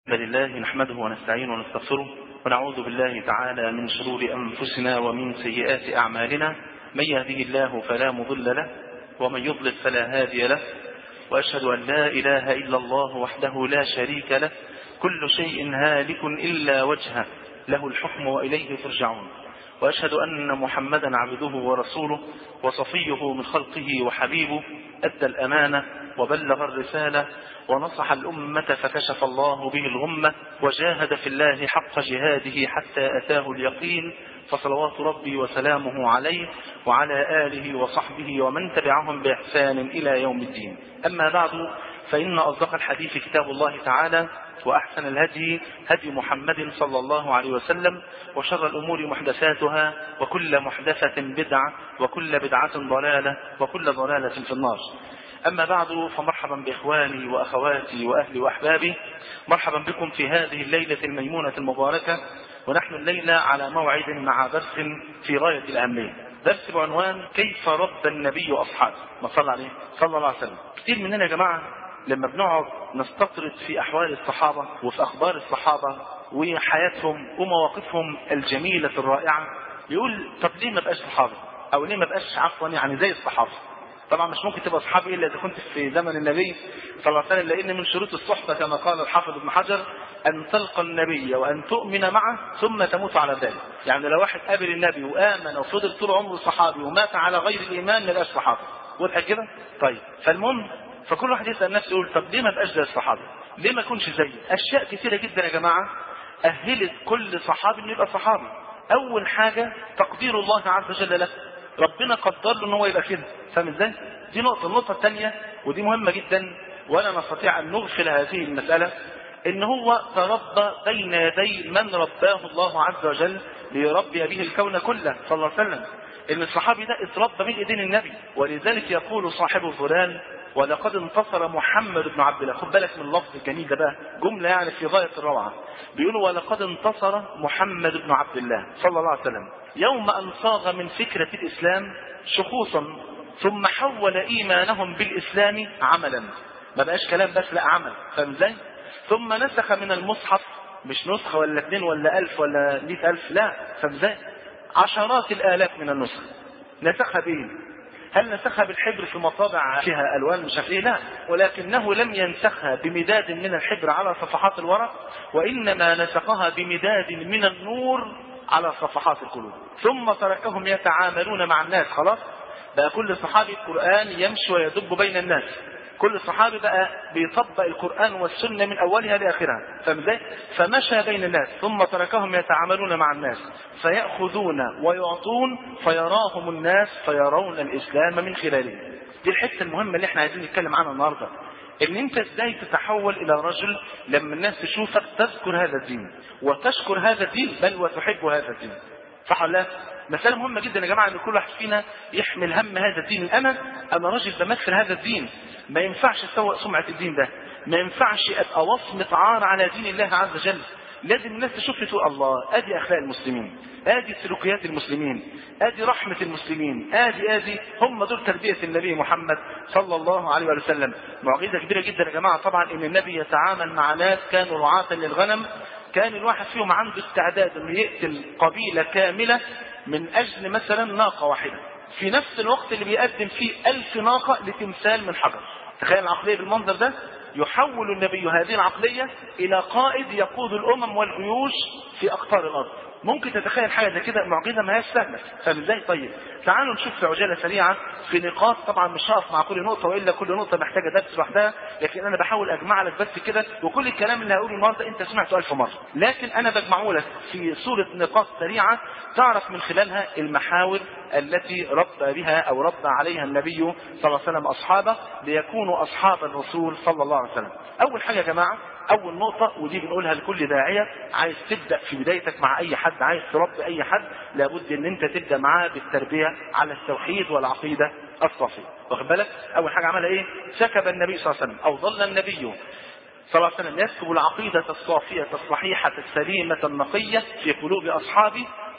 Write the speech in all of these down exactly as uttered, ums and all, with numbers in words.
الحمد لله نحمده ونستعينه ونستغفره ونعوذ بالله تعالى من شرور أنفسنا ومن سيئات أعمالنا. من يهده الله فلا مضل له ومن يضلل فلا هادي له، وأشهد أن لا إله إلا الله وحده لا شريك له، كل شيء هالك إلا وجهه، له الحكم وإليه ترجعون. وأشهد أن محمدا عبده ورسوله وصفيه من خلقه وحبيبه، أدى الأمانة وبلغ الرسالة ونصح الأمة فكشف الله به الغمة، وجاهد في الله حق جهاده حتى أتاه اليقين، فصلوات ربي وسلامه عليه وعلى آله وصحبه ومن تبعهم بإحسان إلى يوم الدين. أما بعد، فإن أصدق الحديث كتاب الله تعالى، وأحسن الهدي هدي محمد صلى الله عليه وسلم، وشر الأمور محدثاتها، وكل محدثة بدعة، وكل بدعة ضلالة، وكل ضلالة في النار. أما بعد، فمرحبا بإخواني وأخواتي وأهلي وأحبابي، مرحبا بكم في هذه الليلة الميمونة المباركة. ونحن الليلة على موعد مع درس في غاية الأهمية، درس بعنوان كيف رد النبي أصحابه. ما صلى عليه صلى الله عليه وسلم. كثير مننا يا جماعة لما بنقعد نستطرد في أحوال الصحابة وفي أخبار الصحابة وحياتهم ومواقفهم الجميلة الرائعة، يقول طب ليه ما بقاش صحابة، أو ليه ما بقاش عفوا يعني زي الصحابة. طبعا مش ممكن تبقى صحابي إلا إذا كنت في زمن النبي صلى الله عليه وسلم، لأن من شروط الصحبة كما قال الحافظ ابن حجر أن تلقى النبي وأن تؤمن معه ثم تموت على ذلك. يعني لو واحد قابل النبي وآمن وفضل طول عمره صحابي ومات على غير الإيمان ما بقاش صحابي. واضح كده؟ طيب، فالمهم فكل واحد يسأل نفسه يقول طب ليه ما بقاش زي الصحابة؟ ليه ما يكونش زيه؟ أشياء كثيرة جدا يا جماعة أهلت كل صحابي إنه يبقى صحابي. أول حاجة تقدير الله عز وجل له، ربنا قدر له إن هو يبقى كده. فاهم إزاي؟ دي نقطة. النقطة الثانية ودي مهمة جدا ولا نستطيع أن نغفل هذه المسألة، إن هو تربى بين يدي من رباه الله عز وجل ليربي به الكون كله صلى الله عليه وسلم. إن الصحابي ده اتربى من إيدين النبي، ولذلك يقول صاحب الفلان ولقد انتصر محمد بن عبد الله. خد بالك من اللفظ الجميل ده بقى، جملة يعني في غاية الروعة. بيقولوا ولقد انتصر محمد بن عبد الله صلى الله عليه وسلم يوم أن صاغ من فكرة الإسلام شخوصا، ثم حول إيمانهم بالإسلام عملا. ما بقاش كلام بس، لا عمل. فاهم ازاي؟ ثم نسخ من المصحف، مش نسخة ولا اثنين ولا ألف ولا مئة ألف، لا. فاهم ازاي؟ عشرات الآلاف من النسخ نسخها به. هل نسخها بالحبر في مطابع فيها ألوان مش عارف ايه؟ لا، ولكنه لم ينسخها بمداد من الحبر على صفحات الورق، وإنما نسخها بمداد من النور على صفحات القلوب. ثم تركهم يتعاملون مع الناس. خلاص بقى كل صحابي القرآن يمشي ويدب بين الناس، كل صحابي بقى بيطبق القرآن والسنة من أولها لآخرها. فاهم ازاي؟ فمشى بين الناس ثم تركهم يتعاملون مع الناس، فيأخذون ويعطون فيراهم الناس فيرون الإسلام من خلاله. دي الحتة المهمة اللي احنا عايزين نتكلم عنها النهاردة، ان انت ازاي تتحول الى رجل لما الناس تشوفك تذكر هذا الدين وتشكر هذا الدين بل وتحب هذا الدين. صح ولا لا؟ مسألة مهمة جدا يا جماعة ان كل واحد فينا يحمل هم هذا الدين. انا انا راجل بمثل هذا الدين، ما ينفعش اسوء سمعة الدين ده، ما ينفعش ابقى وصمة عار على دين الله عز وجل. لازم الناس تشوف تقول الله ادي اخلاق المسلمين، ادي سلوكيات المسلمين، ادي رحمة المسلمين، ادي ادي هم دول تربية النبي محمد صلى الله عليه وسلم. معجزة كبيرة جدا يا جماعة طبعا ان النبي يتعامل مع ناس كانوا رعاة للغنم، كان الواحد فيهم عنده استعداد انه يقتل قبيلة كاملة من اجل مثلا ناقة واحدة، في نفس الوقت اللي بيقدم فيه ألف ناقة لتمثال من حجر. تخيل العقلية بالمنظر ده. يحول النبي هذه العقلية إلى قائد يقود الأمم والجيوش في أقطار الأرض. ممكن تتخيل حاجة زي كده؟ معجزة ما هي سهلة. فاهم ازاي؟ طيب تعالوا نشوف في عجالة سريعة في نقاط. طبعا مش هقف مع كل نقطة وإلا كل نقطة محتاجة درس لوحدها، لكن أنا بحاول أجمع لك بس كده، وكل الكلام اللي هقوله النهارده أنت سمعته ألف مرة، لكن أنا بجمعه لك في صورة نقاط سريعة تعرف من خلالها المحاور التي ربى بها أو ربى عليها النبي صلى الله عليه وسلم أصحابه ليكونوا أصحاب الرسول صلى الله عليه وسلم. أول حاجة يا جماعة، أول نقطة ودي بنقولها لكل داعية عايز تبدأ في بدايتك مع أي حد، عايز تربي أي حد، لابد أن أنت تبدأ معاه بالتربية على التوحيد والعقيدة الصافية. واخد بالك؟ أول حاجة عملها إيه؟ سكب النبي صلى الله عليه وسلم أو ظل النبي صلى الله عليه وسلم يسكب العقيدة الصافية الصحيحة السليمة النقية في قلوب أصحابه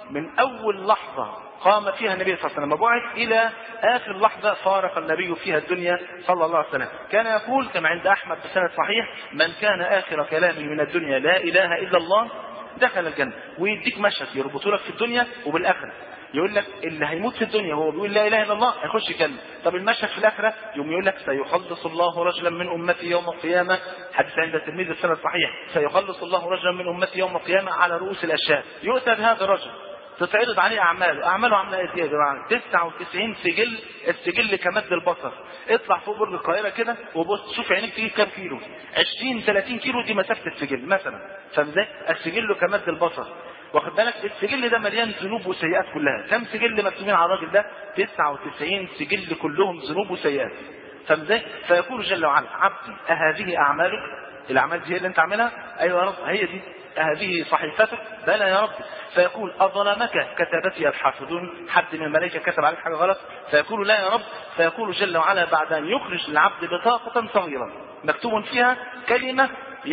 من اول لحظه قام فيها النبي صلى الله عليه وسلم بعث الى اخر لحظه فارق النبي فيها الدنيا صلى الله عليه وسلم، كان يقول كما عند احمد بسند صحيح: من كان اخر كلامه من الدنيا لا اله الا الله دخل الجنه. ويديك مشهد يربطه لك في الدنيا وبالاخره، يقول لك اللي هيموت في الدنيا وهو بيقول لا اله الا الله هيخش الجنه. طب المشهد في الاخره يوم يقول لك: سيخلص الله رجلا من امتي يوم القيامه، حديث عند الترمذي السند صحيح: سيخلص الله رجلا من امتي يوم القيامه على رؤوس الاشهاد. يؤتى بهذا الرجل تتعرض عليه اعماله، اعماله عامله ايه يا جماعه؟ تسعة وتسعين سجل، السجل كمد البصر. اطلع فوق برج القاهره كده وبص شوف عينيك فيه كام كيلو، عشرين ثلاثين كيلو، دي مسافه السجل مثلا. فاهم ازاي؟ السجل كمد البصر. واخد بالك؟ السجل ده مليان ذنوب وسيئات كلها. كم سجل مكتوبين على الراجل ده؟ تسعة وتسعين سجل كلهم ذنوب وسيئات. فاهم ازاي؟ فيقول جل وعلا: عبدي أهذه أعمالك؟ الأعمال دي هي اللي أنت عاملها؟ أيوة يا رب هي دي. أهذه صحيفتك؟ بلى يا رب. فيقول: أظلمك كتابتي الحافظون؟ حد من الملائكة كتب عليك حاجة غلط؟ فيقول: لا يا رب. فيقول جل وعلا بعد أن يخرج للعبد بطاقة صغيرة مكتوب فيها كلمة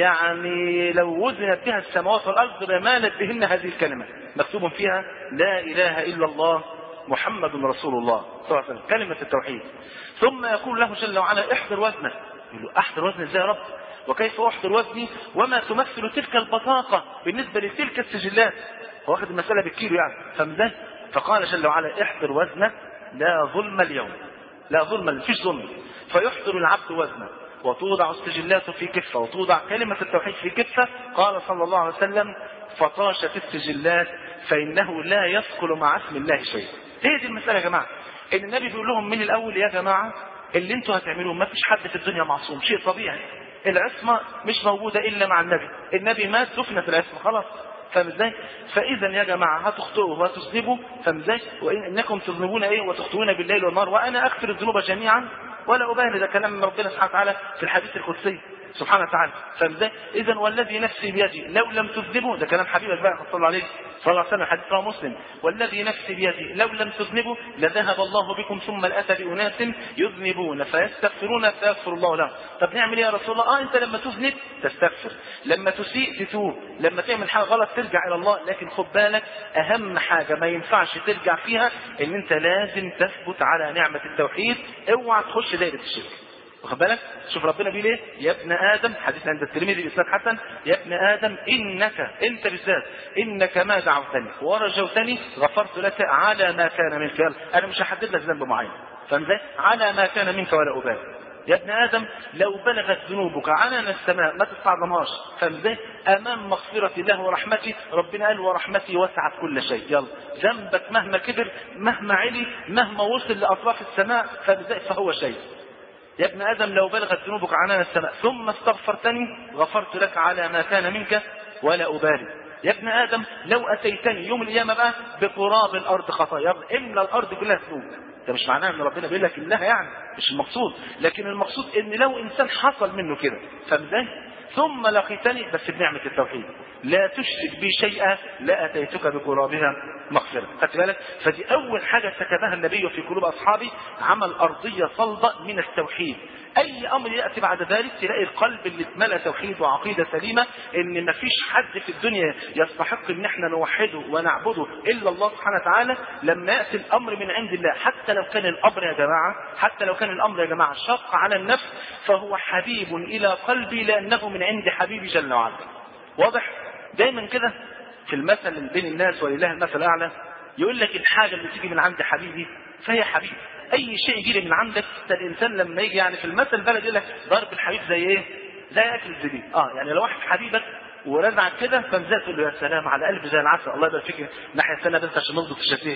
يعني لو وزنت بها السماوات والأرض لمالت بهن هذه الكلمة، مكتوب فيها: لا إله إلا الله محمد رسول الله صلى الله عليه وسلم، كلمة التوحيد. ثم يقول له جل وعلا: احضر وزنك. يقول له: احضر وزني ازاي يا رب؟ وكيف احضر وزني وما تمثل تلك البطاقة بالنسبة لتلك السجلات؟ هو واخد المسألة بالكيلو يعني. فمزاج فقال جل وعلا: احضر وزنك، لا ظلم اليوم، لا ظلم، مفيش ظلم. فيحضر العبد وزنه وتوضع السجلات في كفة وتوضع كلمة التوحيد في كفة. قال صلى الله عليه وسلم: فطاشت السجلات فإنه لا يثقل مع اسم الله شيء. هي دي المسألة يا جماعة، إن النبي بيقول لهم من الأول: يا جماعة اللي انتوا هتعملوه ما فيش حد في الدنيا معصوم، شيء طبيعي. العصمة مش موجودة إلا مع النبي، النبي مات دفن في العصمة خلاص. فاهم ازاي؟ فاذا يا جماعه هتخطئوا وهتذنبوا، فاهم ازاي؟ وانكم تذنبون ايه وتخطئون بالليل والنهار وانا اغفر الذنوب جميعا ولا ابالي. ده كلام من ربنا سبحانه وتعالى في الحديث القدسي سبحانه وتعالى. فاهم ازاي؟ اذا والذي نفسي بيدي لو لم تذنبوا، ده كلام حبيبك بقى صلى الله عليه صلى الله عليه وسلم، حديث رواه مسلم: والذي نفسي بيدي لو لم تذنبوا لذهب الله بكم ثم لاتى باناس يذنبون فيستغفرون فيغفر الله لهم. طب نعمل ايه يا رسول الله؟ اه انت لما تذنب تستغفر، لما تسيء تتوب، لما تعمل حاجه غلط ترجع الى الله. لكن خد بالك اهم حاجه ما ينفعش ترجع فيها ان انت لازم تثبت على نعمه التوحيد، اوعى تخش دايره الشرك. واخد بالك؟ شوف ربنا بيقول ايه: يا ابن ادم، حديث عند الترمذي باسناد حسن: يا ابن ادم انك، انت بالذات، انك ما دعوتني ورجوتني غفرت لك على ما كان منك. انا مش هحدد لك ذنب معين، فاهم ازاي؟ على ما كان منك ولا ابالي. يا ابن ادم لو بلغت ذنوبك عنان السماء ما تستعظمهاش، فاهم ازاي؟ امام مغفره الله ورحمته، ربنا قال: ورحمتي وسعت كل شيء. يلا ذنبك مهما كبر، مهما علي، مهما وصل لاطراف السماء، فاهم ازاي؟ فهو شيء. يا ابن آدم لو بلغت ذنوبك عنان السماء ثم استغفرتني غفرت لك على ما كان منك ولا أبالي. يا ابن آدم لو أتيتني يوم القيامة بقى بقراب الأرض خطايا، املى الأرض كلها ذنوب. ده مش معناه ان ربنا بيقول لك املاها يعني، مش المقصود، لكن المقصود ان لو انسان حصل منه كده، فاهم ازاي؟ ثم لقيتني، بس بنعمة التوحيد، لا تشرك بي شيئا لأتيتك بقرابها مغفرة. خدت بالك؟ فدي أول حاجة سكبها النبي في قلوب أصحابه، عمل أرضية صلبة من التوحيد. أي أمر يأتي بعد ذلك تلاقي القلب اللي اتملأ توحيد وعقيدة سليمة، إن مفيش حد في الدنيا يستحق إن احنا نوحده ونعبده إلا الله سبحانه وتعالى. لما يأتي الأمر من عند الله، حتى لو كان الأمر يا جماعة، حتى لو كان الأمر يا جماعة شق على النفس، فهو حبيب إلى قلبي لأنه من عند حبيبي جل وعلا. واضح؟ دايما كده في المثل بين الناس ولله المثل الأعلى، يقول لك الحاجة اللي تيجي من عند حبيبي فهي حبيبي. أي شيء يجي لي من عندك، الإنسان لما يجي يعني في المثل البلد يقول لك ضرب الحبيب زي إيه؟ زي أكل الزبيب. آه يعني لو واحد حبيبك ورزعك كده فمزاج تقول له: يا سلام على قلب زي العسل، الله يبارك فيك، ناحية السنة بس عشان نضبط الشتيه.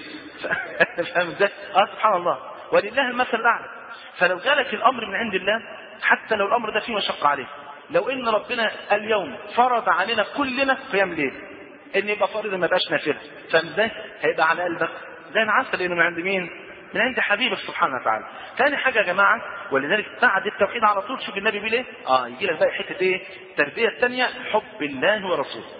فاهم ازاي؟ آه سبحان الله، ولله المثل الأعلى. فلو جالك الأمر من عند الله، حتى لو الأمر ده فيه مشقة عليه، لو ان ربنا اليوم فرض علينا كلنا قيام ليل، ان يبقى فرض ما يبقاش نافله، فاهم ازاي؟ هيبقى على قلبك زي العسل، لانه من عند مين؟ من عند حبيبك سبحانه وتعالى. ثاني حاجه يا جماعه، ولذلك بعد التوحيد على طول شوف النبي بيقول ايه؟ اه يجي لك بقى حته ايه؟ التربيه الثانيه، حب الله ورسوله.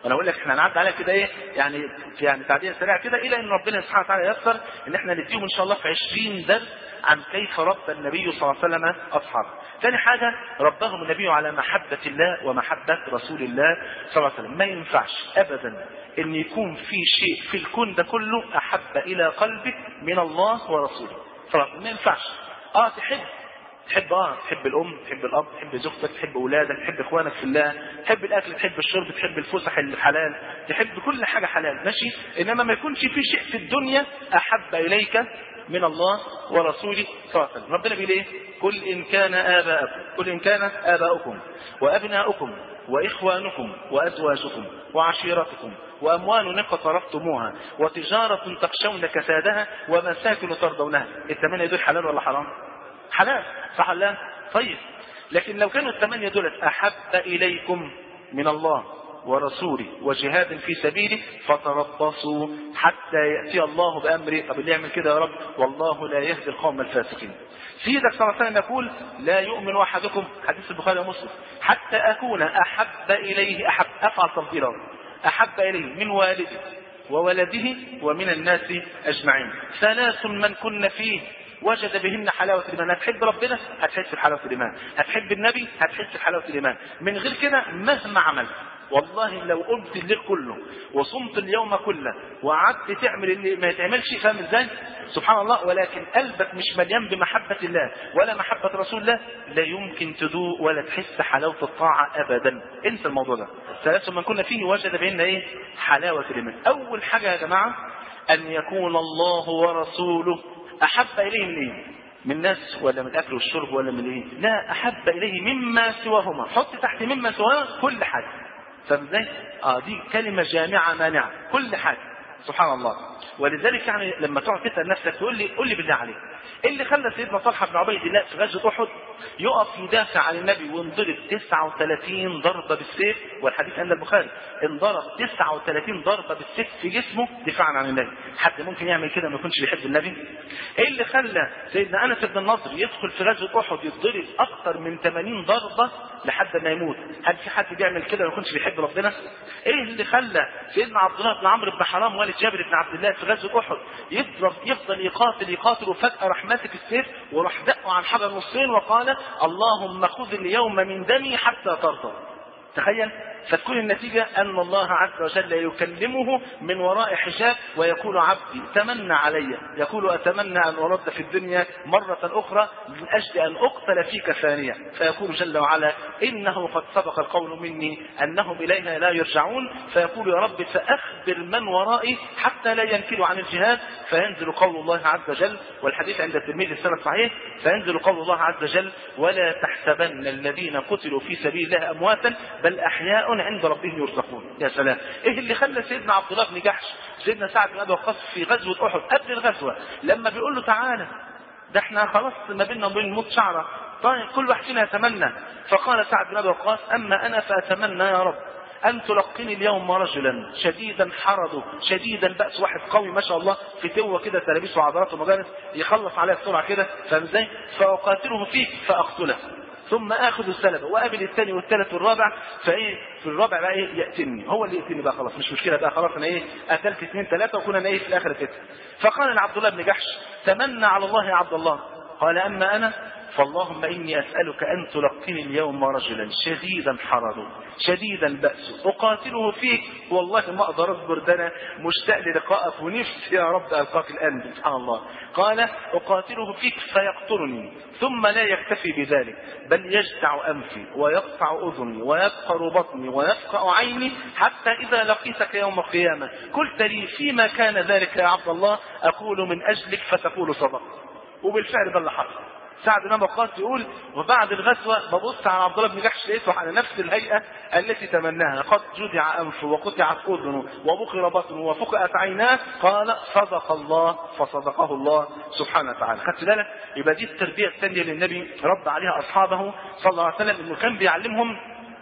وانا اقول لك احنا هنعدي عليها كده ايه يعني يعني تعديه سريعه كده، الى ان ربنا سبحانه وتعالى ييسر ان احنا نديهم ان شاء الله في عشرين درس عن كيف ربى النبي صلى الله عليه وسلم اصحابه. ثاني حاجه ربهم النبي على محبه الله ومحبه رسول الله صلى الله عليه وسلم. ما ينفعش ابدا ان يكون في شيء في الكون ده كله احب الى قلبك من الله ورسوله. ما ينفعش. اه تحب تحب اه تحب الام، تحب الاب، تحب زوجتك، تحب اولادك، تحب اخوانك في الله، تحب الاكل، تحب الشرب، تحب الفسح الحلال، تحب كل حاجه حلال ماشي، انما ما يكونش في شيء في الدنيا احب اليك من الله ورسوله صلى الله عليه وسلم. ربنا بيقول ايه؟ قل ان كان اباءكم قل ان كان اباؤكم وابناؤكم واخوانكم وازواجكم وعشيرتكم واموال اقترفتموها وتجاره تخشون كسادها ومساكن ترضونها. الثمانيه دول حلال ولا حرام؟ حلال صح ولا لا؟ طيب لكن لو كانوا الثمانيه دول احب اليكم من الله ورسوله وجهاد في سبيله فتربصوا حتى ياتي الله بامره. طب اللي يعمل كده يا رب والله لا يهدي القوم الفاسقين. سيدك صلى الله عليه وسلم يقول لا يؤمن احدكم، حديث البخاري ومسلم، حتى اكون احب اليه احب افعل تفضيلا احب اليه من والده وولده ومن الناس اجمعين. ثلاث من كن فيه وجد بهن حلاوة الإيمان. هتحب ربنا هتحس بحلاوة الإيمان، هتحب النبي هتحس بحلاوة الإيمان. من غير كده مهما عملت والله لو قمت الليل كله وصمت اليوم كله وقعدت تعمل اللي ما يتعملش، فاهم ازاي؟ سبحان الله، ولكن قلبك مش مليان بمحبة الله ولا محبة رسول الله، لا يمكن تدوق ولا تحس حلاوة الطاعة أبدا. انسى الموضوع ده. ثلاث من كنا فيه وجد بهن ايه؟ حلاوة الإيمان. أول حاجة يا جماعة أن يكون الله ورسوله أحب إليه من إيه؟ من الناس ولا من الأكل والشرب ولا من إيه؟ لا، أحب إليه مما سواهما. حط تحت مما سواهما كل حاجة. فاهم ازاي؟ اه دي كلمة جامعة مانعة كل حاجة. سبحان الله. ولذلك يعني لما تقعد تسأل نفسك تقول لي قول لي بالله عليك ايه اللي خلى سيدنا طلحة بن عبيد الله في غزوة أحد يقف يدافع عن النبي وانضرب تسعة وثلاثين ضربة بالسيف، والحديث عند البخاري انضرب تسعة وثلاثين ضربة بالسيف في جسمه دفاعا عن النبي. حد ممكن يعمل كده ما يكونش بيحب النبي؟ ايه اللي خلى سيدنا انس بن النضر يدخل في غزوة أحد يتضرب اكثر من ثمانين ضربة لحد ما يموت؟ هل في حد بيعمل كده ما يكونش بيحب ربنا؟ ايه اللي خلى سيدنا عبد الله بن عمرو بن حرام والد جابر بن عبد الله في غزوة أحد يفضل يفضل يقاتل يقاتل وفجأة راح ماسك السيف وراح دقه عن حجر نصين وقال اللهم خذ اليوم من دمي حتى ترضى؟ تخيل. فتكون النتيجة أن الله عز وجل يكلمه من وراء حجاب ويقول عبدي تمنى علي، يقول أتمنى أن أرد في الدنيا مرة أخرى من أجل أن أقتل فيك ثانية، فيقول جل وعلا إنه قد سبق القول مني أنهم إلينا لا يرجعون، فيقول يا رب فأخبر من ورائي حتى لا ينكلوا عن الجهاد، فينزل قول الله عز وجل، والحديث عند الترمذي السند صحيح، فينزل قول الله عز وجل ولا تحسبن الذين قتلوا في سبيل الله أمواتا بل أحياء عند ربهم يرزقون. يا سلام. ايه اللي خلى سيدنا عبد الله بن جحش سيدنا سعد بن ابي وقاص في غزوه احد قبل الغزوه لما بيقول له تعالى ده احنا خلاص ما بيننا وبين الموت شعره، طيب كل واحد فينا يتمنى، فقال سعد بن ابي وقاص اما انا فاتمنى يا رب أن تلقني اليوم رجلا شديدا حرده شديدا بأس، واحد قوي ما شاء الله في توه كده تلابيس وعضلات ومجانس يخلص عليها بسرعة كده، فاهم ازاي؟ فأقاتله فيك فأقتله ثم اخذ السلبة وقابل الثاني والثالث والرابع، فايه في الرابع بقى ايه يقتلني، هو اللي يقتلني بقى خلاص مش مشكلة بقى خلاص انا ايه قتلت اثنين ثلاثة وكنا انا ايه في الاخر كده. فقال لعبد الله بن جحش تمنى على الله يا عبد الله، قال اما انا فاللهم إني أسألك أن تلقني اليوم رجلا شديدا حرده شديدا بأسه أقاتله فيك، والله ما أقدر أصبر، ده أنا مشتاق للقائك ونفسي يا رب ألقاك الآن. سبحان الله. قال أقاتله فيك فيقتلني ثم لا يكتفي بذلك بل يجدع أنفي ويقطع أذني ويبقر بطني ويفقع عيني حتى إذا لقيتك يوم القيامة قلت لي فيما كان ذلك يا عبد الله أقول من أجلك فتقول صدق. وبالفعل ده اللي حصل. سعد بن ابي وقاص يقول وبعد الغزوه ببص على عبد الله بن جحش لقيته على نفس الهيئه التي تمناها، قد جدع انفه وقطعت اذنه وبخر بطنه وفقأت عيناه، قال صدق الله فصدقه الله سبحانه وتعالى. خدت بالك؟ يبقى دي التربيه الثانيه للنبي رد عليها اصحابه صلى الله عليه وسلم، انه كان بيعلمهم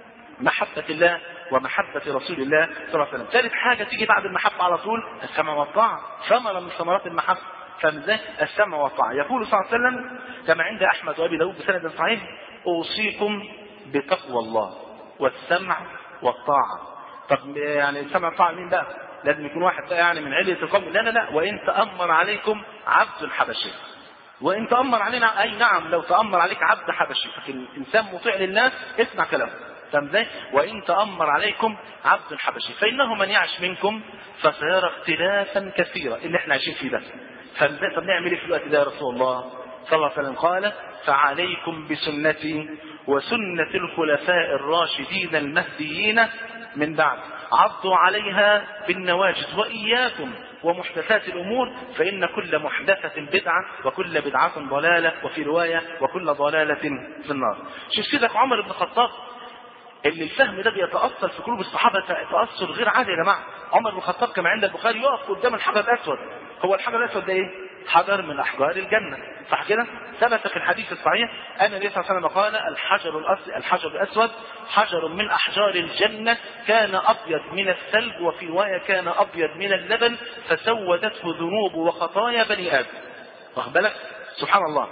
محبه الله ومحبة رسول الله صلى الله عليه وسلم. ثالث حاجة تيجي بعد المحبة على طول السمع والطاعة، ثمرة من ثمرات المحبة، فمزاج السمع والطاعة. يقول صلى الله عليه وسلم كما عند أحمد وأبي داود بسند صحيح أوصيكم بتقوى الله والسمع والطاعة طب يعني سمع طاعة مين بقى؟ لازم يكون واحد يعني من علية القوم. لا لا لا، وإن تأمر عليكم عبد حبشي، وإن تأمر علينا، أي نعم لو تأمر عليك عبد حبشي، لكن الإنسان مطيع لله اسمع كلامه. فاهم ازاي؟ وإن تأمر عليكم عبد حبشي فإنه من يعش منكم فسيرى اختلافا كثيرا، اللي احنا عايشين فيه ده. فازاي؟ طب نعمل ايه في الوقت ده يا رسول الله صلى الله عليه وسلم؟ قال فعليكم بسنتي وسنة الخلفاء الراشدين المهديين من بعد، عضوا عليها بالنواجذ، وإياكم ومحدثات الأمور فإن كل محدثة بدعة وكل بدعة ضلالة، وفي رواية وكل ضلالة في النار. شوف سيدك عمر بن الخطاب اللي الفهم ده بيتأثر في قلوب الصحابة تأثر غير عادي يا جماعة. عمر بن الخطاب كما عند البخاري يقف قدام الحجر الأسود. هو الحجر الأسود ده إيه؟ حجر من أحجار الجنة، صح كده؟ ثبت في الحديث الصحيح أن النبي صلى الله عليه وسلم قال الحجر الأسود الحجر الأسود حجر من أحجار الجنة، كان أبيض من الثلج، وفي رواية كان أبيض من اللبن، فسودته ذنوب وخطايا بني آدم. واخد بالك؟ سبحان الله.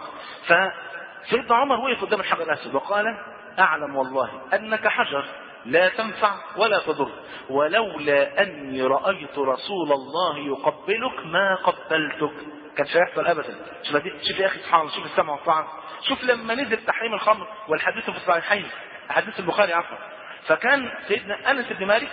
فسيدنا عمر وقف قدام الحجر الأسود وقال أعلم والله أنك حجر لا تنفع ولا تضر، ولولا أني رأيت رسول الله يقبلك ما قبلتك. كان مش هيحصل أبدا. شوف شوف يا أخي سبحان الله، شوف السمع والطاعة. شوف لما نزل تحريم الخمر والحديث في الصحيحين، حديث البخاري عفوا، فكان سيدنا أنس بن مالك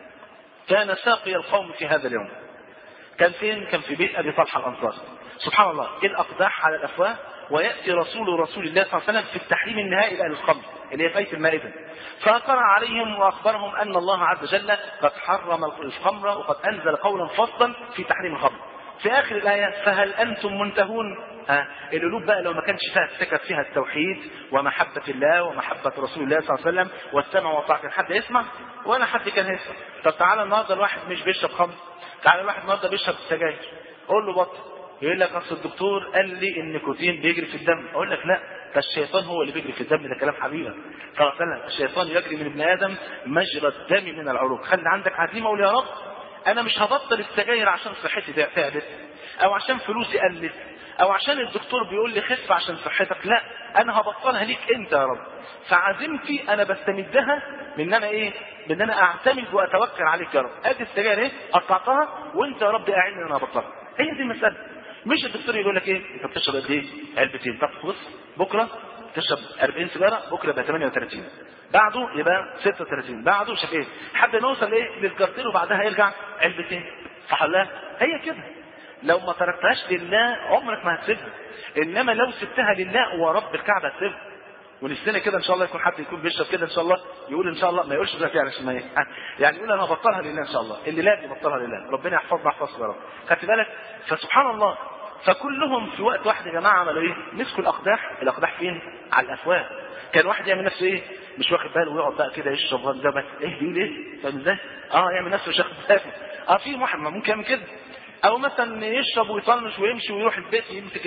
كان ساقي القوم في هذا اليوم. كان فين؟ كان في بيت أبي طلحة الأنصاري. سبحان الله، الأقداح على الأفواه، ويأتي رسول رسول الله صلى الله عليه وسلم في التحريم النهائي لأهل الخمر اللي هي فايت المائدة، فقرأ عليهم وأخبرهم أن الله عز وجل قد حرم الخمر وقد أنزل قولا فصلا في تحريم الخمر. في آخر الآية فهل أنتم منتهون؟ ها القلوب بقى لو ما كانش فيها سكت فيها التوحيد ومحبة الله ومحبة رسول الله صلى الله عليه وسلم والسمع والطاعة، كان حد يسمع ولا حد كان يسمع. طب تعالى النهارده الواحد مش بيشرب خمر، تعالى الواحد النهارده بيشرب سجاير، قول له بطل، يقول لك اصل الدكتور قال لي النيكوتين بيجري في الدم. اقول لك لا، ده الشيطان هو اللي بيجري في الدم، ده كلام حبيبك صلى الله عليه وسلم. الشيطان يجري من ابن ادم مجرى الدم من العروق. خلي عندك عزيمه وقول يا رب انا مش هبطل السجاير عشان صحتي تعبت، او عشان فلوسي قلت، او عشان الدكتور بيقول لي خف عشان صحتك، لا انا هبطلها ليك انت يا رب. فعزيمتي انا بستمدها من انا ايه؟ من انا اعتمد واتوكل عليك يا رب. ادي السجاير ايه؟ قطعتها وانت يا رب اعني ان انا ابطلها. هي دي المساله. مش الدكتور يقول لك ايه؟ انت بتشرب قد ايه؟ علبتين. طب بص بكره تشرب أربعين سيجاره، بكره يبقى ثمانية وثلاثين، بعده يبقى ستة وثلاثين، بعده شاف ايه؟ حد نوصل ايه؟ للكارتين وبعدها يرجع علبتين. صح ولا لا؟ هي كده. لو ما تركتهاش لله عمرك ما هتسيبها، انما لو سبتها لله ورب الكعبه هتسيبها. ونفسنا كده ان شاء الله يكون حد يكون بيشرب كده ان شاء الله يقول ان شاء الله، ما يقولش دلوقتي يعني عشان ما يعني يقول انا هبطلها لله ان شاء الله، اللي لازم يبطلها لله، ربنا يحفظنا يحفظنا يا رب. خدت بالك؟ فسبحان الله، فكلهم في وقت واحد يا جماعه عملوا ايه؟ مسكوا الاقداح. الاقداح فين؟ على الافواه. كان واحد يعمل نفسه ايه؟ مش واخد باله ويقعد بقى كده يشرب غنزه، ايه بيقول ايه؟ فاهم ازاي؟ اه يعمل نفسه مش واخد باله. اه في واحد ما ممكن يعمل كده، او مثلا يشرب ويطنش ويمشي ويروح البيت يمسك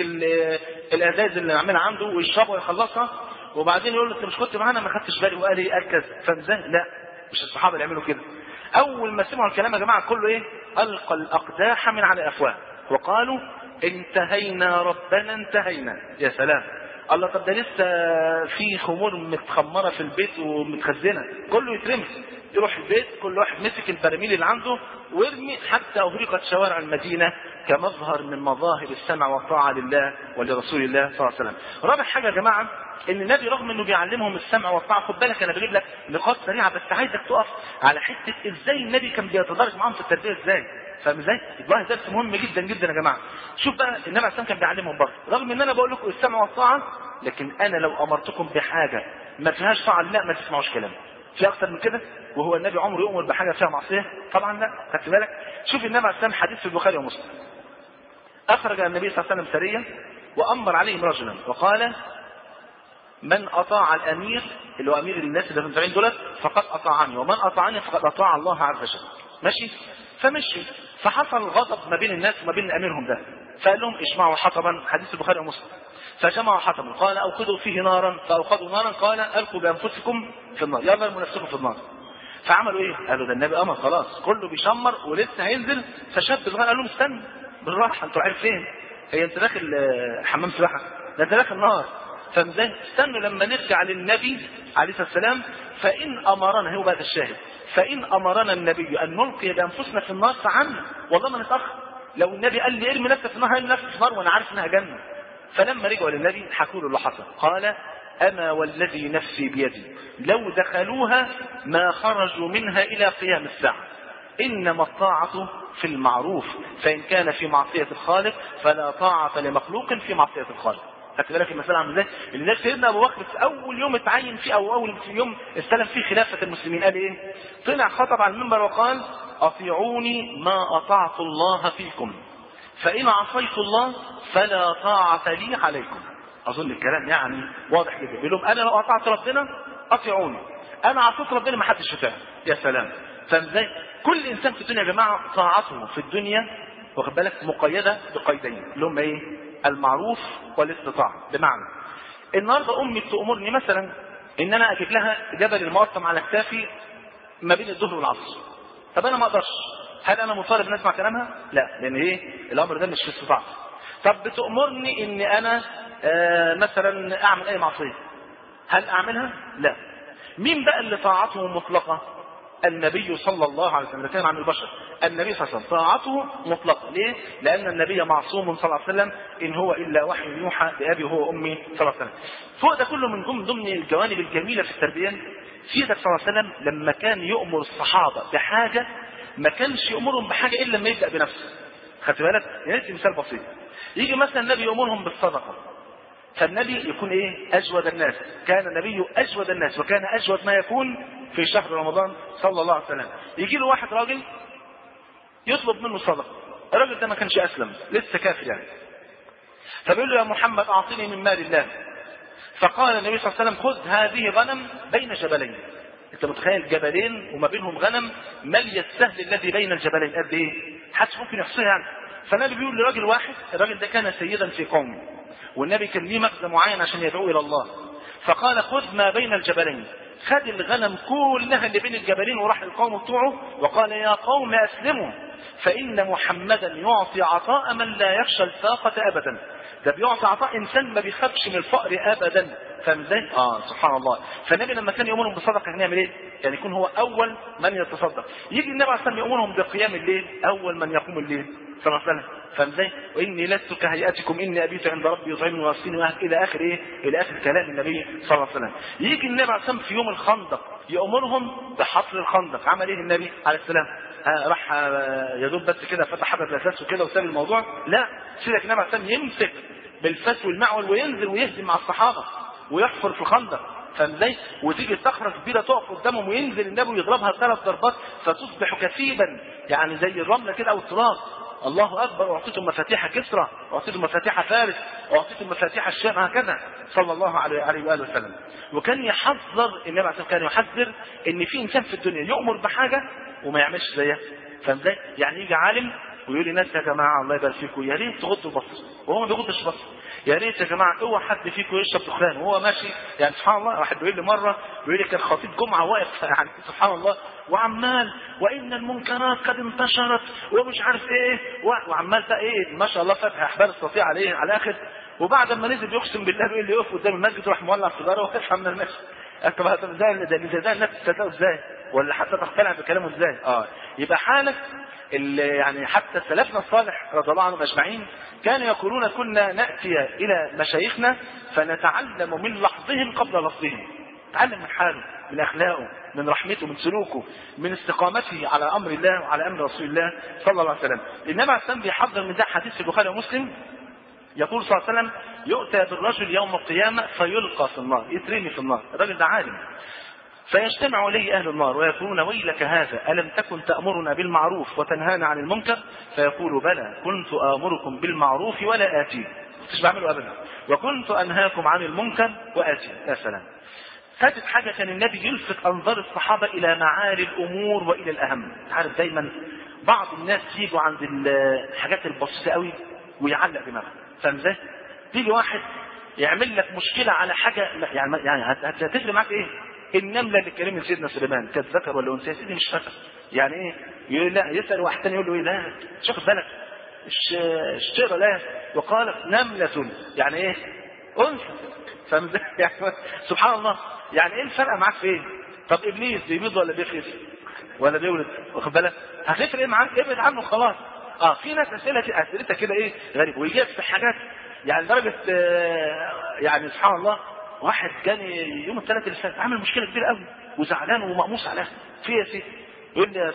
الازاز اللي عاملها عنده ويشربها ويخلصها، وبعدين يقول له انت مش كنت معانا ما خدتش بالي وقال لي اركز. فاهم ازاي؟ لا مش الصحابه اللي يعملوا كده. اول ما سمعوا الكلام يا جماعه كله ايه؟ القى الاقداح من على الافواه وقالوا انتهينا ربنا انتهينا. يا سلام الله. طب ده لسه في خمور متخمره في البيت ومتخزنه، كله يترمي. يروح البيت كل واحد مسك البراميل اللي عنده ويرمي، حتى اغرقت شوارع المدينه كمظهر من مظاهر السمع والطاعه لله ولرسول الله صلى الله عليه وسلم. رابع حاجه يا جماعه ان النبي رغم انه بيعلمهم السمع والطاعه، خد بالك انا بجيب لك نقاط سريعه بس عايزك تقف على حته ازاي النبي كان بيتدرج معاهم في التربيه ازاي. فاهم ازاي؟ والله درس مهم جدا جدا يا جماعه. شوف بقى النبي عليه السلام كان بيعلمهم برضه، رغم ان انا بقول لكم السمع والطاعه، لكن انا لو امرتكم بحاجه ما فيهاش طاعه لا ما تسمعوش كلامي. في اكتر من كده؟ وهو النبي عمره يؤمر بحاجه فيها معصيه؟ طبعا لا. خدت بالك؟ شوف النبي عليه السلام حديث في البخاري ومسلم، اخرج النبي صلى الله عليه وسلم سريه وامر عليهم رجلا وقال من اطاع الامير اللي هو امير الناس اللي متابعين دولت فقد اطاعني، ومن اطاعني فقد اطاع الله عز وجل. ماشي؟ فمشي، فحصل غضب ما بين الناس وما بين اميرهم ده، فقال لهم اجمعوا حطبا، حديث البخاري ومسلم. فجمعوا حطبا، قال اوقدوا فيه نارا، فاوقدوا نارا، قال القوا بانفسكم في النار، يلا ارموا نفسكم في النار. فعملوا ايه؟ قالوا ده النبي امر خلاص، كله بيشمر ولسه هينزل. فشاب صغير قال لهم استنى بالراحه، انتوا عارف فين؟ هي انت داخل حمام سباحه؟ ده انت داخل نار. فمزاي استنوا لما نرجع للنبي عليه الصلاة والسلام، فإن أمرنا، هو بقى الشاهد، فإن أمرنا النبي أن نلقي بأنفسنا في النار فعنا، والله ما نتأخر. لو النبي قال لي ارمي نفسك في النار هرمي نفسي في النار وأنا عارف إنها جنة. فلما رجعوا للنبي حكوا له اللي حصل، قال أما والذي نفسي بيدي لو دخلوها ما خرجوا منها إلى قيام الساعة، إنما الطاعة في المعروف، فإن كان في معصية الخالق فلا طاعة لمخلوق في معصية الخالق. خدت بالك المسألة عامله ازاي؟ اللي سيدنا أبو بكر في أول يوم اتعين فيه أو أول يوم استلم فيه خلافة المسلمين قال إيه؟ طلع خطب على المنبر وقال أطيعوني ما أطعت الله فيكم، فإن عصيت الله فلا طاعة لي عليكم. أظن الكلام يعني واضح جدا. بيقول لهم أنا لو أطعت ربنا أطيعوني، أنا عصيت ربنا ما حدش يطيعني. يا سلام. فازاي كل إنسان في الدنيا يا جماعة طاعته في الدنيا واخد بالك مقيدة بقيدين اللي هم إيه؟ المعروف والاستطاعة. بمعنى النهارده أمي تأمرني مثلا إن أنا أجيب لها جبل المقطم على كتافي ما بين الظهر والعصر، طب أنا ما أقدرش، هل أنا مطالب أن أسمع كلامها؟ لا، لأن إيه؟ الأمر ده مش في استطاعتي. طب بتأمرني إن أنا آه مثلا أعمل أي معصية، هل أعملها؟ لا. مين بقى اللي طاعته مطلقة؟ النبي صلى الله عليه وسلم. كان عن البشر النبي صلى الله عليه وسلم طاعته مطلقة. ليه؟ لأن النبي معصوم صلى الله عليه وسلم، إن هو إلا وحي يوحى بأبي هو أمي صلى الله عليه وسلم. فوق ده كله من ضمن الجوانب الجميلة في التربية، سيدك صلى الله عليه وسلم لما كان يؤمر الصحابة بحاجة ما كانش يأمرهم بحاجة إلا لما يبدأ بنفسه. خدت بالك؟ يعني مثال بسيط، يجي مثلا النبي يأمرهم بالصدقة، فالنبي يكون ايه؟ اجود الناس. كان النبي اجود الناس وكان اجود ما يكون في شهر رمضان صلى الله عليه وسلم. يجي له واحد راجل يطلب منه صدقه، الراجل ده ما كانش اسلم لسه كافر يعني، فبيقول له يا محمد اعطني من مال الله، فقال النبي صلى الله عليه وسلم خذ هذه غنم بين جبلين. انت متخيل جبلين وما بينهم غنم ماليه السهل الذي بين الجبلين قد ايه؟ حدش ممكن يحصيها يعني. فالنبي بيقول لراجل واحد، الراجل ده كان سيدا في قومه والنبي كان ليه مغزى معين عشان يدعو الى الله، فقال خذ ما بين الجبلين، خد الغنم كلها اللي بين الجبلين وراح للقوم بتوعه وقال يا قوم اسلموا فان محمدا يعطي عطاء من لا يخشى الفاقة ابدا. ده بيعطي عطاء انسان ما بيخافش من الفقر ابدا. فاهم ازاي؟ اه سبحان الله. فالنبي لما كان يامرهم بالصدقه كان يعمل ايه؟ يعني يكون هو اول من يتصدق. يجي النبي عليه الصلاه والسلام يامرهم بقيام الليل، اول من يقوم الليل صلى الله عليه وسلم. فاهم ازاي؟ واني لست كهيئتكم اني ابيت عند ربي يطعمني ويسقيني الى اخر ايه؟ الى اخر كلام النبي صلى الله عليه وسلم. يجي النبي عليه الصلاه والسلام في يوم الخندق يامرهم بحفر الخندق. عمل ايه النبي عليه السلام؟ آه راح آه يدوب بس كده فتح حبل الاساس وكده وساب الموضوع؟ لا، سيدك النبي عليه السلام يمسك بالفاس والمعول وينزل ويهزم مع الصحابه ويحفر في الخندق. فازاي؟ وتيجي صخره كبيره تقف قدامهم وينزل النبي ويضربها ثلاث ضربات فتصبح كثيبا يعني زي الرمله كده او التراب. الله اكبر. واعطيتم مفاتيح كسرى واعطيتم مفاتيح فارس واعطيتم مفاتيح الشام، هكذا صلى الله عليه واله وسلم. وكان يحذر النبي عليه الصلاه كان يحذر ان في انسان في الدنيا يؤمر بحاجه وما يعملش زيها. فازاي؟ يعني يجي عالم ويقول للناس يا جماعه الله يبارك فيكم يا ريت تغضوا البصر، وهو ما بيغضش بصر. يا ريت يا جماعه اوعى حد فيكم يشرب دخان وهو ماشي. يعني سبحان الله، واحد بيقول لي مره بيقول لي كان خطيب جمعه واقف يعني سبحان الله وعمال وان المنكرات قد انتشرت ومش عارف ايه وعمال بقى ايه ما شاء الله فاتح احبال السطيع عليه على الاخر، وبعد ما نزل يقسم بالله بيقول لي يقف قدام المسجد وراح مولع سيجاره ويفهم من المشي. طب ازاي ده ده الناس تصدقوا ازاي؟ ولا حتى تقتنع بكلامه ازاي؟ اه يبقى حالك اللي يعني حتى سلفنا الصالح رضي الله عنهم اجمعين كانوا يقولون كنا ناتي الى مشايخنا فنتعلم من لحظهم قبل لفظهم. تعلم من حاله، من اخلاقه، من رحمته، من سلوكه، من استقامته على امر الله وعلى امر رسول الله صلى الله عليه وسلم. النبي عليه السلام بيحضر من ده حديث في البخاري ومسلم يقول صلى الله عليه وسلم يؤتى بالرجل يوم القيامه فيلقى في النار، يترمي في النار. الراجل ده عالم، فيجتمع إليه أهل النار ويقولون ويلك هذا ألم تكن تأمرنا بالمعروف وتنهانا عن المنكر؟ فيقول بلى كنت آمركم بالمعروف ولا آتيه، كنتش بعمله أبدا، وكنت أنهاكم عن المنكر وآتيه. يا سلام. ثالث حاجة كان النبي يلفت أنظار الصحابة إلى معالي الأمور وإلى الأهم. عارف دايما بعض الناس يجوا عند الحاجات البسيطة قوي ويعلق دماغه. فاهم ازاي؟ تيجي واحد يعمل لك مشكلة على حاجة يعني يعني هتفرق معاك إيه؟ النمله اللي كلمت سيدنا سليمان كانت ذكر ولا انثى؟ سيدي مش فاكر. يعني ايه؟ يقول لا، يسال واحد ثاني يقول له ايه؟ لا مش واخد بالك الشعر لا. وقالت نمله، يعني ايه؟ انثى. فاهم يعني سبحان الله. يعني ايه الفرق معاك في ايه؟ طب ابليس بيبيض ولا بيخلف ولا بيولد؟ واخد بالك؟ هتفرق ايه معاك؟ ابعد عنه خلاص. اه في ناس اسئله اسئلتها كده ايه غريب، ويجيب في حاجات يعني درجه آه يعني سبحان الله. واحد جاني يوم الثلاث اللي فات عامل مشكله كبيره قوي وزعلان ومقموص عليها. في يا سيدي يقول لي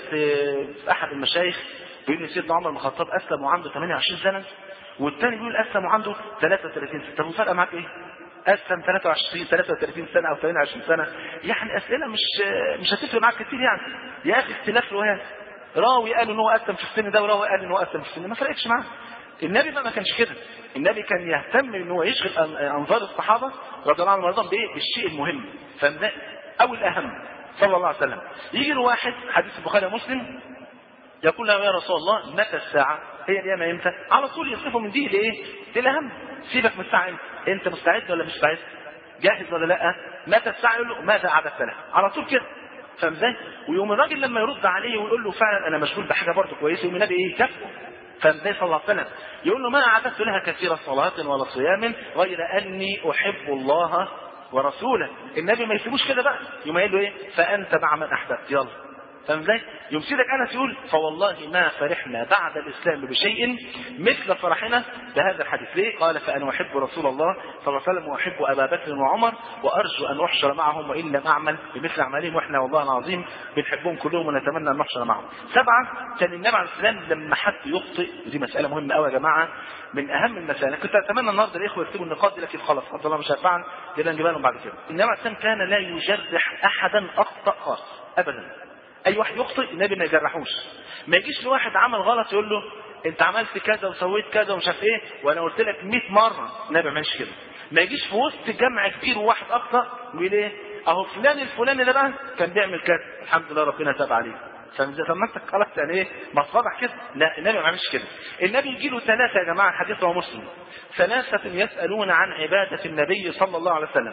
في احد المشايخ بيقول لي سيدنا عمر بن الخطاب اسلم وعنده ثمانية وعشرين سنه، والثاني بيقول اسلم وعنده ثلاثة وثلاثين سنه. طب الفرق معاك ايه؟ اسلم ثلاثة وعشرين ثلاثة وثلاثين سنه او ثمانية وعشرين سنه، يعني اسئله مش مش هتفرق معاك كتير يعني. يا اخي اختلاف روايات، راوي قال ان هو اسلم في السن ده وراوي قال ان هو اسلم في السن، ما فرقتش معاه. النبي بقى ما كانش كده. النبي كان يهتم ان هو يشغل انظار الصحابه رضي الله عنهم وارضاهم بايه؟ بالشيء المهم، فده او الاهم صلى الله عليه وسلم. يجي له واحد حديث البخاري ومسلم يقول له يا رسول الله متى الساعه؟ هي القيامه امتى؟ على طول يصفه من دي لايه؟ للاهم. سيبك من الساعه امتى؟ انت مستعد ولا مش مستعد؟ جاهز ولا لا؟ متى الساعه؟ يقول له ماذا اعددت لها؟ على طول كده. فاهم ازاي؟ ويوم الراجل لما يرد عليه ويقول له فعلا انا مشغول بحاجه برضه كويسه، يوم النبي ايه؟ كفه. فالنبي صلى الله عليه وسلم يقول له ما أعددت لها كثير صلاة ولا صيام غير أني أحب الله ورسوله. النبي ما يسيبوش كده بقى، يوم يقول له إيه؟ فأنت مع من أحببت، يلا. فاهم ازاي؟ يوم سيدك أنس يقول فوالله ما فرحنا بعد الإسلام بشيء مثل فرحنا بهذا الحديث. ليه؟ قال فأنا أحب رسول الله صلى الله عليه وسلم وأحب أبا بكر وعمر وأرجو أن أحشر معهم وإن لم أعمل بمثل أعمالهم، وإحنا والله العظيم بنحبهم كلهم ونتمنى أن نحشر معهم. سبعة، كان النبي عليه السلام لما حد يخطئ، ودي مسألة مهمة قوي يا جماعة، من أهم المسائل. كنت أتمنى النهارده الإخوة يكتبوا النقاط دي، لكن خلاص قدر الله مش هينفعنا لأن نجيبها لهم بعد كده. النبي عليه السلام كان لا يجرح أحدا أخطأ خاص أبدا. اي واحد يخطئ النبي ما يجرحوش. ما يجيش لواحد عمل غلط يقول له انت عملت كذا وسويت كذا ومش عارف ايه وانا قلت لك مئة مره. النبي ما يعملش كده. ما يجيش في وسط جمع كبير وواحد اخطا ويقول ايه اهو فلان الفلاني ده بقى كان بيعمل كذا الحمد لله ربنا تاب عليه. فلما انت خلاص يعني ايه ما تصبح كده. لا النبي ما يعملش كده. النبي يجي له ثلاثه يا جماعه، الحديث رواه مسلم، ثلاثه يسالون عن عباده النبي صلى الله عليه وسلم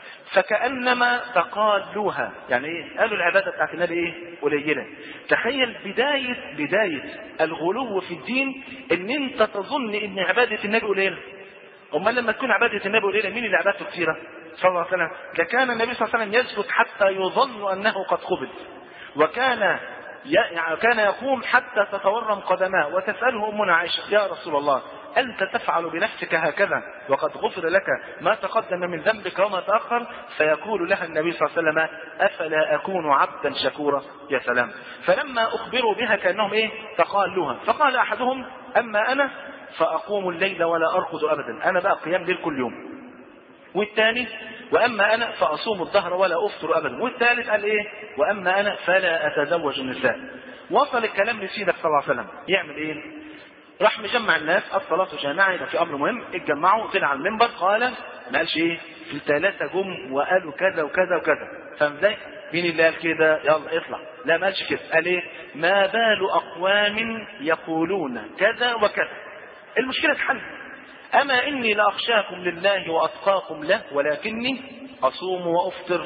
فكأنما تقالوها. يعني ايه؟ قالوا العبادة بتاعت النبي ايه؟ قليلة. تخيل بداية بداية الغلو في الدين ان انت تظن ان عبادة النبي قليلة. امال لما تكون عبادة النبي قليلة مين اللي عبادته كثيرة؟ صلى الله عليه وسلم. كان النبي صلى الله عليه وسلم يسجد حتى يظن انه قد قبض، وكان يعني كان يقوم حتى تتورم قدماه، وتسأله أمنا عائشة يا رسول الله أنت تفعل بنفسك هكذا وقد غفر لك ما تقدم من ذنبك وما تأخر؟ فيقول لها النبي صلى الله عليه وسلم أفلا أكون عبدا شكورا؟ يا سلام. فلما أخبروا بها كأنهم إيه؟ تقالوها. فقال أحدهم أما أنا فأقوم الليل ولا أرقد أبدا، أنا بقى قيام ليل كل يوم. والثاني وأما أنا فأصوم الظهر ولا أفطر أبدا. والثالث قال إيه؟ وأما أنا فلا أتزوج النساء. وصل الكلام لسيدك صلى الله عليه وسلم يعمل إيه؟ راح مجمع الناس الصلاة جماعة، يبقى في أمر مهم. اتجمعوا طلع على المنبر قال ما قالش إيه؟ في ثلاثة جم وقالوا كذا وكذا وكذا. فاهم ازاي؟ مين اللي قال كده؟ يلا اطلع. لا ما قالش كده. قال إيه؟ ما بال أقوام يقولون كذا وكذا. المشكلة اتحل. أما إني لأخشاكم لله وأتقاكم له ولكني أصوم وأفطر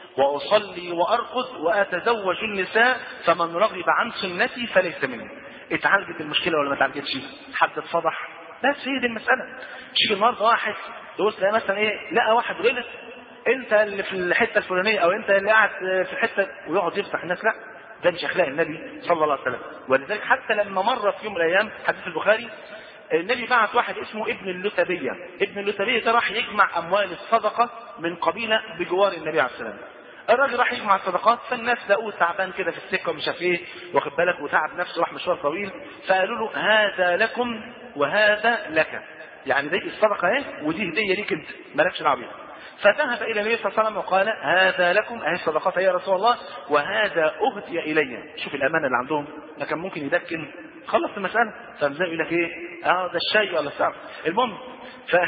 وأصلي وأرقد وأتزوج النساء فمن رغب عن سنتي فليس مني. اتعالجت المشكلة ولا ما اتعالجتش؟ حد اتفضح؟ بس هي دي المسألة. شيء النهارده واحد تبص تلاقي مثلا ايه؟ لقى واحد غلط انت اللي في الحتة الفلانية او انت اللي قاعد في الحتة ويقعد يفتح الناس. لا ده مش اخلاق النبي صلى الله عليه وسلم. ولذلك حتى لما مر في يوم من الايام حديث البخاري النبي بعت واحد اسمه ابن اللتبية. ابن اللتبية ده راح يجمع اموال الصدقة من قبيلة بجوار النبي عليه السلام. الراجل راح يجمع الصدقات فالناس لقوه تعبان كده في السكه ومش عارف ايه واخد بالك وتعب نفسه راح مشوار طويل، فقالوا له هذا لكم وهذا لك. يعني دي الصدقه اهي ودي هديه ليك انت مالكش دعوه بيها. فذهب الى النبي صلى الله عليه وسلم وقال هذا لكم اهي الصدقات يا رسول الله وهذا اهدي الي. شوف الامانه اللي عندهم. ما كان ممكن يدكن خلص المساله. فازاي يقول لك ايه؟ اه ده الشاي ولا السعر. المهم ف...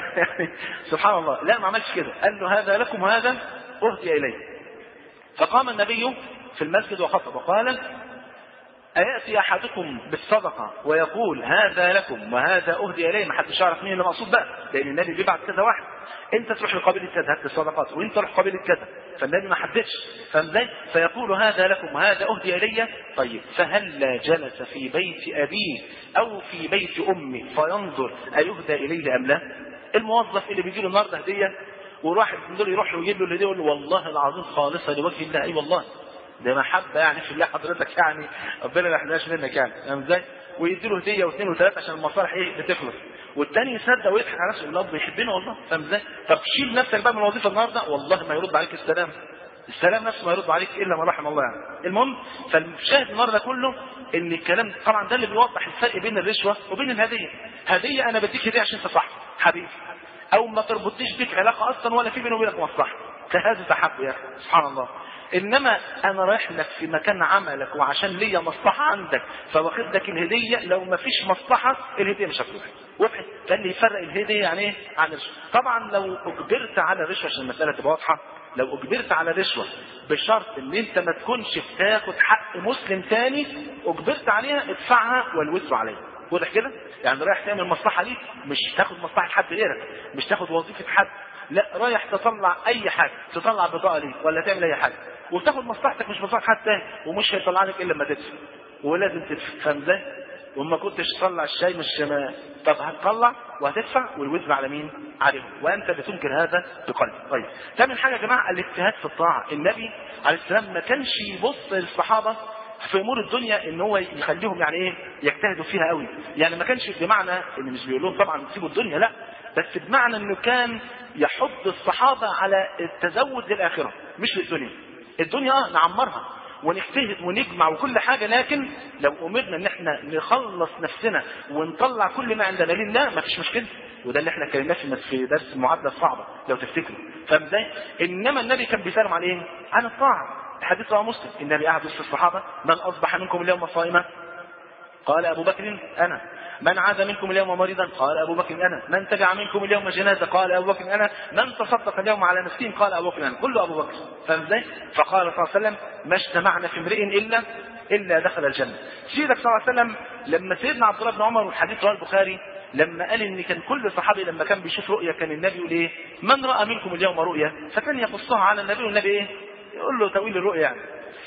سبحان الله. لا ما عملش كده. قال له هذا لكم وهذا اهدي الي. فقام النبي في المسجد وخطب وقال أيأتي أحدكم بالصدقة ويقول هذا لكم وهذا أهدي إليه؟ ما حدش يعرف مين اللي مقصود بقى، لأن النبي بيبعت كذا واحد. أنت تروح لقبيلة كذا هات الصدقات وأنت تروح قبيلة كذا، فالنبي ما حددش. فازاي؟ فيقول هذا لكم وهذا أهدي إلي. طيب فهلا جلس في بيت أبيه أو في بيت أمه فينظر أيهدى إليه أم لا؟ الموظف اللي بيجي له النهارده هديه وواحد من دول يروح له ويجيب له الهديه يقول له والله العظيم خالصه لوجه الله. اي والله ده محبه يعني في الله حضرتك، يعني ربنا ما يحرمناش منك يعني، فاهم ازاي؟ ويدي له هديه واثنين وثلاثه عشان المصالح ايه بتخلص، والثاني يصدق ويضحك على نفسه يقول الله بيحبنا والله، فاهم ازاي؟ طب شيل نفسك بقى من الوظيفه النهارده والله ما يرد عليك السلام، السلام نفسه ما يرد عليك الا ما رحم الله يعني. المهم فالشاهد النهارده كله ان الكلام طبعا ده اللي بيوضح الفرق بين الرشوه وبين الهديه. هديه انا بديك هديه عشان انت صح حبيبي، او ما تربطنيش بيك علاقه اصلا ولا في بيني وبينك مصلحه، فهذا تحب يا اخي سبحان الله. انما انا رايح لك في مكان عملك وعشان ليا مصلحه عندك فواخد لك الهديه، لو ما فيش مصلحه الهديه مش هتروح. وضحت؟ ده اللي يفرق الهديه يعني ايه عن الرشوه. طبعا لو اجبرت على الرشوه عشان المساله تبقى واضحه، لو اجبرت على الرشوه بشرط ان انت ما تكونش بتاخد حق مسلم تاني اجبرت عليها ادفعها والوزر عليها. واضح كده؟ يعني رايح تعمل مصلحه ليك، مش تاخد مصلحه حد غيرك، مش تاخد وظيفه حد، لا رايح تطلع اي حاجه، تطلع بضاعه ليك ولا تعمل اي حاجه وتاخد مصلحتك مش مصلحه حد تاني، ومش هيطلع لك الا لما تدفع، ولازم تدفع، فاهم ازاي؟ وما كنتش تطلع الشاي مش شمال، طب هتطلع وهتدفع والوزر على مين؟ عليهم، وانت بتنكر هذا بقلبك. طيب ثامن حاجه يا جماعه الاجتهاد في الطاعه. النبي عليه السلام ما كانش يبص للصحابه في امور الدنيا ان هو يخليهم يعني ايه يجتهدوا فيها قوي، يعني ما كانش بمعنى ان مش بيقول لهم طبعا سيبوا الدنيا، لا، بس بمعنى انه كان يحض الصحابه على التزود للاخره مش للدنيا. الدنيا اه نعمرها ونجتهد ونجمع وكل حاجه، لكن لو امرنا ان احنا نخلص نفسنا ونطلع كل ما عندنا لله ما فيش مشكله، وده اللي احنا اتكلمناه في درس المعادله الصعبه لو تفتكروا، فاهم ازاي؟ انما النبي كان بيسالم على ايه؟ عن الطاعه. الحديث رواه مسلم، النبي قعد وسط الصحابه: من اصبح منكم اليوم صائما؟ قال ابو بكر انا. من عاد منكم اليوم مريضا؟ قال ابو بكر انا. من تبع منكم اليوم جنازه؟ قال ابو بكر انا. من تصدق اليوم على مسكين؟ قال ابو بكر انا. كله ابو بكر، فاهم ازاي؟ فقال صلى الله عليه وسلم: ما اجتمعنا في امرئ الا الا دخل الجنه. سيدك صلى الله عليه وسلم لما سيدنا عبد الله بن عمر، والحديث رواه البخاري، لما قال ان كان كل صحابي لما كان بيشوف رؤيا كان النبي يقول ايه؟ من راى منكم اليوم رؤيا؟ فكان يقصها على النبي، والنبي ايه؟ يقول له تاويل الرؤيا يعني.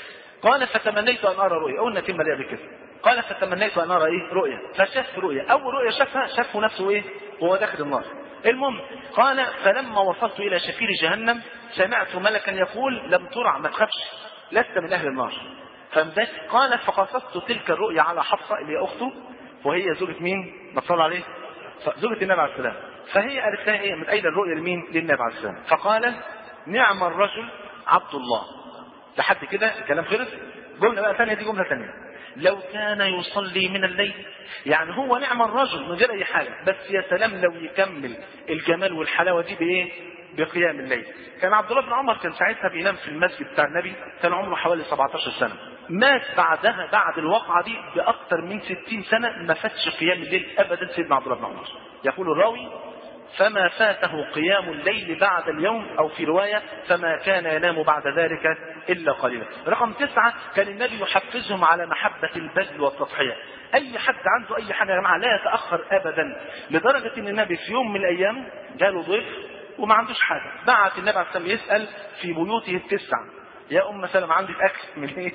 قال فتمنيت ان ارى رؤيا، قلنا كلمه ليه بكده. قال فتمنيت ان ارى ايه؟ رؤيا. فشاف رؤيا، اول رؤيا شافها شافه نفسه ايه؟ وهو داخل النار. المهم قال فلما وصلت الى شفير جهنم سمعت ملكا يقول: لم ترع، ما تخافش، لست من اهل النار. فمدت قال فقصصت تلك الرؤيا على حفصه اللي هي اخته، وهي زوجة مين؟ ما تصلى عليه؟ زوجة النبي عليه السلام. فهي قالت لها ايه؟ من اين الرؤيا لمين؟ للنبي عليه السلام. فقال: نعم الرجل عبد الله. لحد كده الكلام خلص. جمله بقى ثانيه، دي جمله ثانيه: لو كان يصلي من الليل، يعني هو نعم الرجل من غير اي حاجه، بس يا سلام لو يكمل الجمال والحلاوه دي بايه؟ بقيام الليل. كان عبد الله بن عمر كان ساعتها بينام في المسجد بتاع النبي، كان عمره حوالي سبعتاشر سنه، مات بعدها بعد الواقعه دي باكثر من ستين سنه ما فاتش قيام الليل ابدا سيدنا عبد الله بن عمر. يقول الراوي: فما فاته قيام الليل بعد اليوم، او في روايه فما كان ينام بعد ذلك الا قليلا. رقم تسعه: كان النبي يحفزهم على محبه البذل والتضحيه. اي حد عنده اي حاجه يا جماعه لا يتاخر ابدا، لدرجه ان النبي في يوم من الايام جاله ضيف وما عندوش حاجه، بعت النبي عليه الصلاه والسلام يسال في بيوته التسع: يا ام سلمة عندك اكل منين؟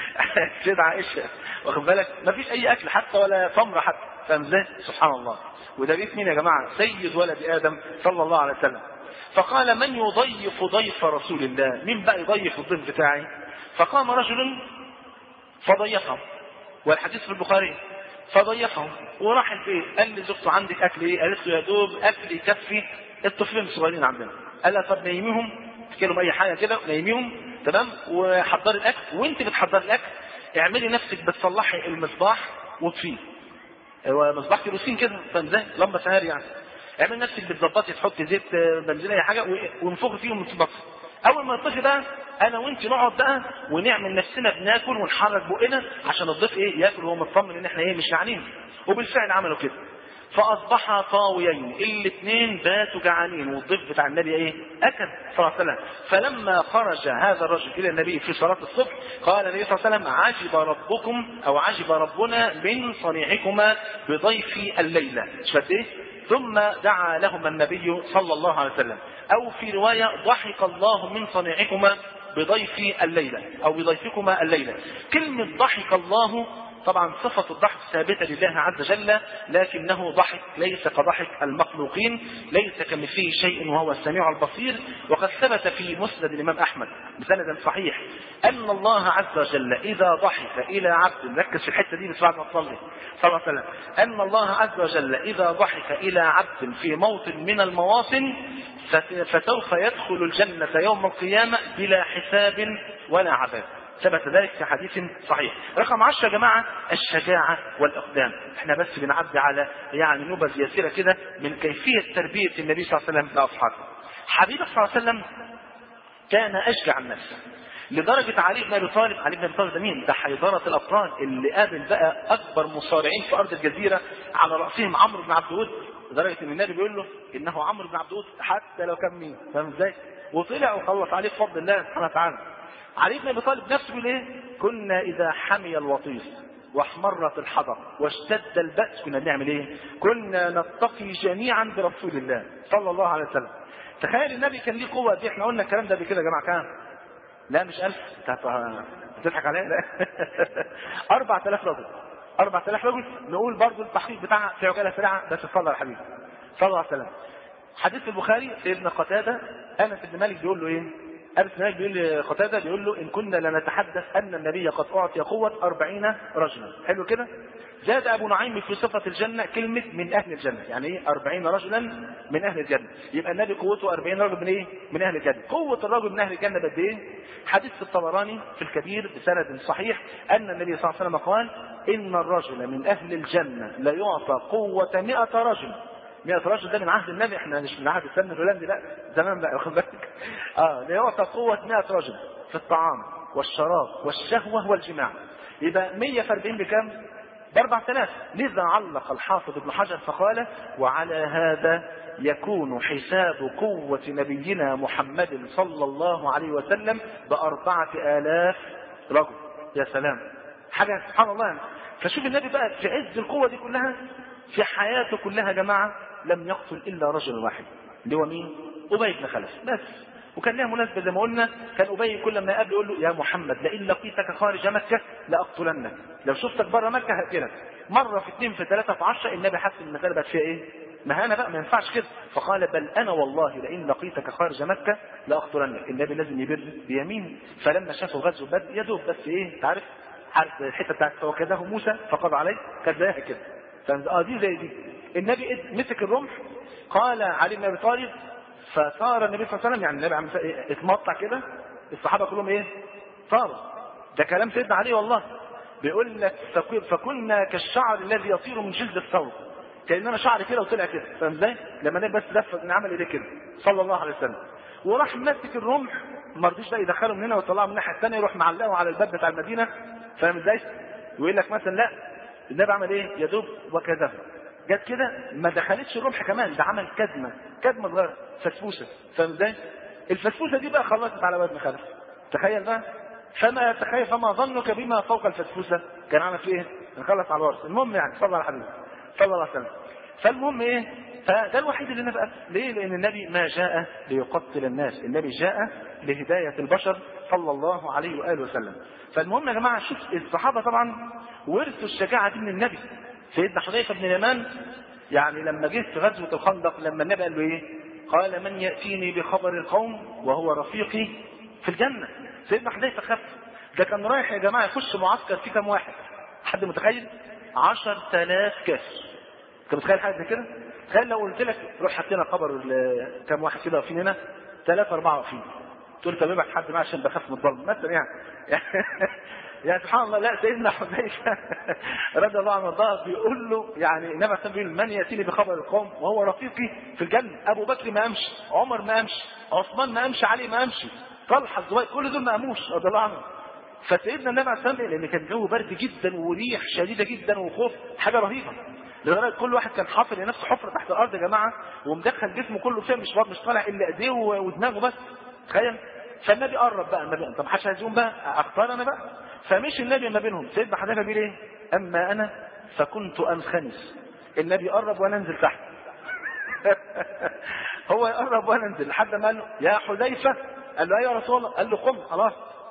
سيدة عائشه واخد بالك ما فيش اي اكل حتى ولا تمره حتى، فاهم ازاي؟ سبحان الله. وده بيت مين يا جماعه؟ سيد ولد ادم صلى الله عليه وسلم. فقال: من يضيف ضيف رسول الله؟ مين بقى يضيف الضيف بتاعي؟ فقام رجل فضيفه، والحديث في البخاري. فضيفه وراح البيت، قال لزوجته: عندك اكل ايه؟ قالت له: يا دوب اكل يكفي الطفلين الصغيرين عندنا. قال لها: طب نيميهم، تكلم اي حاجه كده نيميهم، تمام، وحضري الاكل، وانت بتحضري الاكل اعملي نفسك بتصلحي المصباح وتفيه، هو مصباح كيروسين كده، فاهم ازاي؟ لمبه سهاري يعني. اعملي نفسك بتظبطي، تحطي زيت بنزين اي حاجه ونفخي فيه ونطبخ. اول ما الضيف بقى انا وانت نقعد بقى ونعمل نفسنا بناكل ونحرك بقنا عشان الضيف ايه؟ ياكل وهو مطمن ان احنا ايه؟ مش جعانين. وبالفعل عملوا كده، فاصبحا طاويين، الاثنين باتوا جعانين، والضيف بتاع النبي ايه؟ اكل صلى الله عليه وسلم. فلما خرج هذا الرجل الى النبي في صلاه الصبح قال النبي صلى الله عليه وسلم: عجب ربكم او عجب ربنا من صنيعكما بضيفي الليله. شفت ايه؟ ثم دعا لهما النبي صلى الله عليه وسلم. او في روايه: ضحك الله من صنيعكما بضيفي الليله، او بضيفكما الليله. كلمه ضحك الله طبعا صفة الضحك ثابتة لله عز وجل، لكنه ضحك ليس كضحك المخلوقين، ليس كمثله شيء وهو السميع البصير. وقد ثبت في مسند الإمام أحمد بسند صحيح أن الله عز وجل إذا ضحك إلى عبد، ركز في الحتة دي بس بعد ما تصلي صلى الله عليه وسلم، أن الله عز وجل إذا ضحك إلى عبد في موطن من المواطن فسوف يدخل الجنة يوم القيامة بلا حساب ولا عذاب. ثبت ذلك في حديث صحيح. رقم عشرة يا جماعة الشجاعة والإقدام. احنا بس بنعدي على يعني نبذ يسيرة كده من كيفية تربية النبي صلى الله عليه وسلم لأصحابه. حبيبه صلى الله عليه وسلم كان أشجع الناس لدرجة علي بن أبي طالب، علي بن أبي طالب ده مين؟ ده حيدرة الأبطال اللي قابل بقى أكبر مصارعين في أرض الجزيرة على رأسهم عمرو بن عبد الود، لدرجة إن النبي بيقول له إنه عمرو بن عبد الود حتى لو كان مين، فاهم إزاي؟ وطلع وخلص عليه بفضل الله سبحانه وتعالى. علي بن أبي طالب نفسه بيقول إيه؟ كنا إذا حمي الوطيس واحمرت الحضر واشتد البأس كنا بنعمل إيه؟ كنا نتقي جميعا برسول الله صلى الله عليه وسلم. تخيل النبي كان ليه قوة دي، احنا قلنا الكلام ده بكده يا جماعة كام؟ لا مش ألف، بتضحك عليا؟ لا أربعة آلاف رجل، أربعة آلاف رجل. نقول برضو التحقيق بتاعها في عجالة سريعة بس صلى على الحبيب صلى الله عليه وسلم. حديث في البخاري سيدنا قتادة أنس بن مالك بيقول له إيه؟ أنس بن مالك بيقول لقتادة بيقول له إن كنا لنتحدث أن النبي قد أعطي قوة أربعين رجلا. حلو كده؟ زاد أبو نعيم في صفة الجنة كلمة من أهل الجنة، يعني إيه أربعين رجلا من أهل الجنة؟ يبقى النبي قوته أربعين رجل من إيه؟ من أهل الجنة. قوة الرجل من أهل الجنة قد إيه؟ حديث الطبراني في الكبير بسند صحيح أن النبي صلى الله عليه وسلم قال إن الرجل من أهل الجنة لا يعطى قوة مئة رجل. مئة رجل ده من عهد النبي، احنا مش من عهد السن الهولندي، لا زمان بقى واخد بالك. اه لا يعطى قوة مئة رجل في الطعام والشراب والشهوة والجماع. يبقى مئة في أربعين بكام؟ بأربعة آلاف. لذا علق الحافظ ابن حجر فقال وعلى هذا يكون حساب قوة نبينا محمد صلى الله عليه وسلم بأربعة آلاف رجل. يا سلام، حاجة سبحان الله يعني. فشوف النبي بقى في عز القوة دي كلها في حياته كلها يا جماعة لم يقتل إلا رجل واحد اللي هو مين؟ أبي بن خلف بس. وكان لها مناسبة زي ما قلنا، كان أبي كل ما يقابل يقول له يا محمد لئن لقيتك خارج مكة لأقتلنك، لو شفتك بره مكة هقتلك. مرة في اثنين في ثلاثة في عشرة النبي حس ان المسألة بقت فيها ايه؟ مهانة بقى، ما ينفعش كده. فقال بل أنا والله لئن لقيتك خارج مكة لأقتلنك. النبي لازم يبر بيمين. فلما شافوا غزو بدر يدوب بس ايه؟ تعرف عارف الحتة بتاعت فوكذه موسى فقضى عليه، كانت زيها كده. اه دي زي دي. النبي مسك الرمح، قال علي بن ابي طالب فصار النبي صلى الله عليه وسلم، يعني النبي عم اتمطع كده، الصحابه كلهم ايه؟ صاروا. ده كلام سيدنا علي والله. بيقول لك فكنا كالشعر الذي يطير من جلد الثور، كاننا شعر كده وطلع كده، فاهم ازاي؟ لما النبي بس لف عمل ايديه كده صلى الله عليه وسلم، وراح ماسك الرمح، ما رضيش بقى يدخله من هنا ويطلعه من الناحيه الثانيه، يروح معلقه على الباب بتاع المدينه، فاهم ازاي؟ ويقول لك مثلا لا النبي عمل ايه؟ يدوب وكذا جت كده، ما دخلتش الرمح كمان، ده عمل كدمه كدمه صغيره فسفوسه، فاهم ازاي؟ الفسفوسه دي بقى خلصت على ابن خلف. تخيل بقى، فما تخيل فما ظنك بما فوق الفسفوسه، كان عمل فيه ايه؟ انخلص على الورث. المهم يعني صلى الله عليه وسلم صلى الله عليه وسلم. فالمهم ايه؟ فده الوحيد اللي نبقى ليه؟ لان النبي ما جاء ليقتل الناس، النبي جاء لهدايه البشر صلى الله عليه واله وسلم. فالمهم يا جماعه شوف الصحابه طبعا ورثوا الشجاعه دي من النبي. سيدنا حذيفه بن اليمان يعني لما جه في غزوه الخندق، لما النبي قال له ايه؟ قال من ياتيني بخبر القوم وهو رفيقي في الجنه. سيدنا حذيفه خف، ده كان رايح يا جماعه يخش معسكر فيه كام واحد؟ حد متخيل؟ عشر آلاف كافر. انت متخيل حاجه زي كده؟ تخيل لو قلت لك روح حطينا خبر كام واحد كده واقفين هنا، ثلاثة أربعة واقفين، تقول طب ابعت حد معاه عشان بخاف من الظلم مثلا يعني. يعني سبحان الله. لا سيدنا حذيفه رضي الله عنه وارضاه بيقول له يعني النبي صلى الله عليه وسلم من ياتيني بخبر القوم وهو رفيقي في الجنه. ابو بكر ما امشي، عمر ما امشي، عثمان ما امشي، علي ما امشي، طلحه الزبير، كل دول ما اموش رضي الله عنهم. فسيدنا النبي عليه الصلاه والسلام لان كان جو برد جدا وريح شديده جدا وخوف حاجه رهيبه، لدرجه كل واحد كان حافر لنفسه حفره تحت الارض يا جماعه، ومدخل جسمه كله فيها، مش مش طالع الا ايديه ودماغه بس. تخيل. فالنبي قرب بقى النبي، طب محدش هيزوم بقى، اختار انا بقى. فمشي النبي ما بينهم. سيدنا حذيفه بيقول ايه؟ اما انا فكنت انخنس. النبي قرب وانا انزل تحت. هو يقرب وانا انزل لحد ما قال له يا حذيفه، قال له ايوه يا رسول الله، قال له قم خلاص.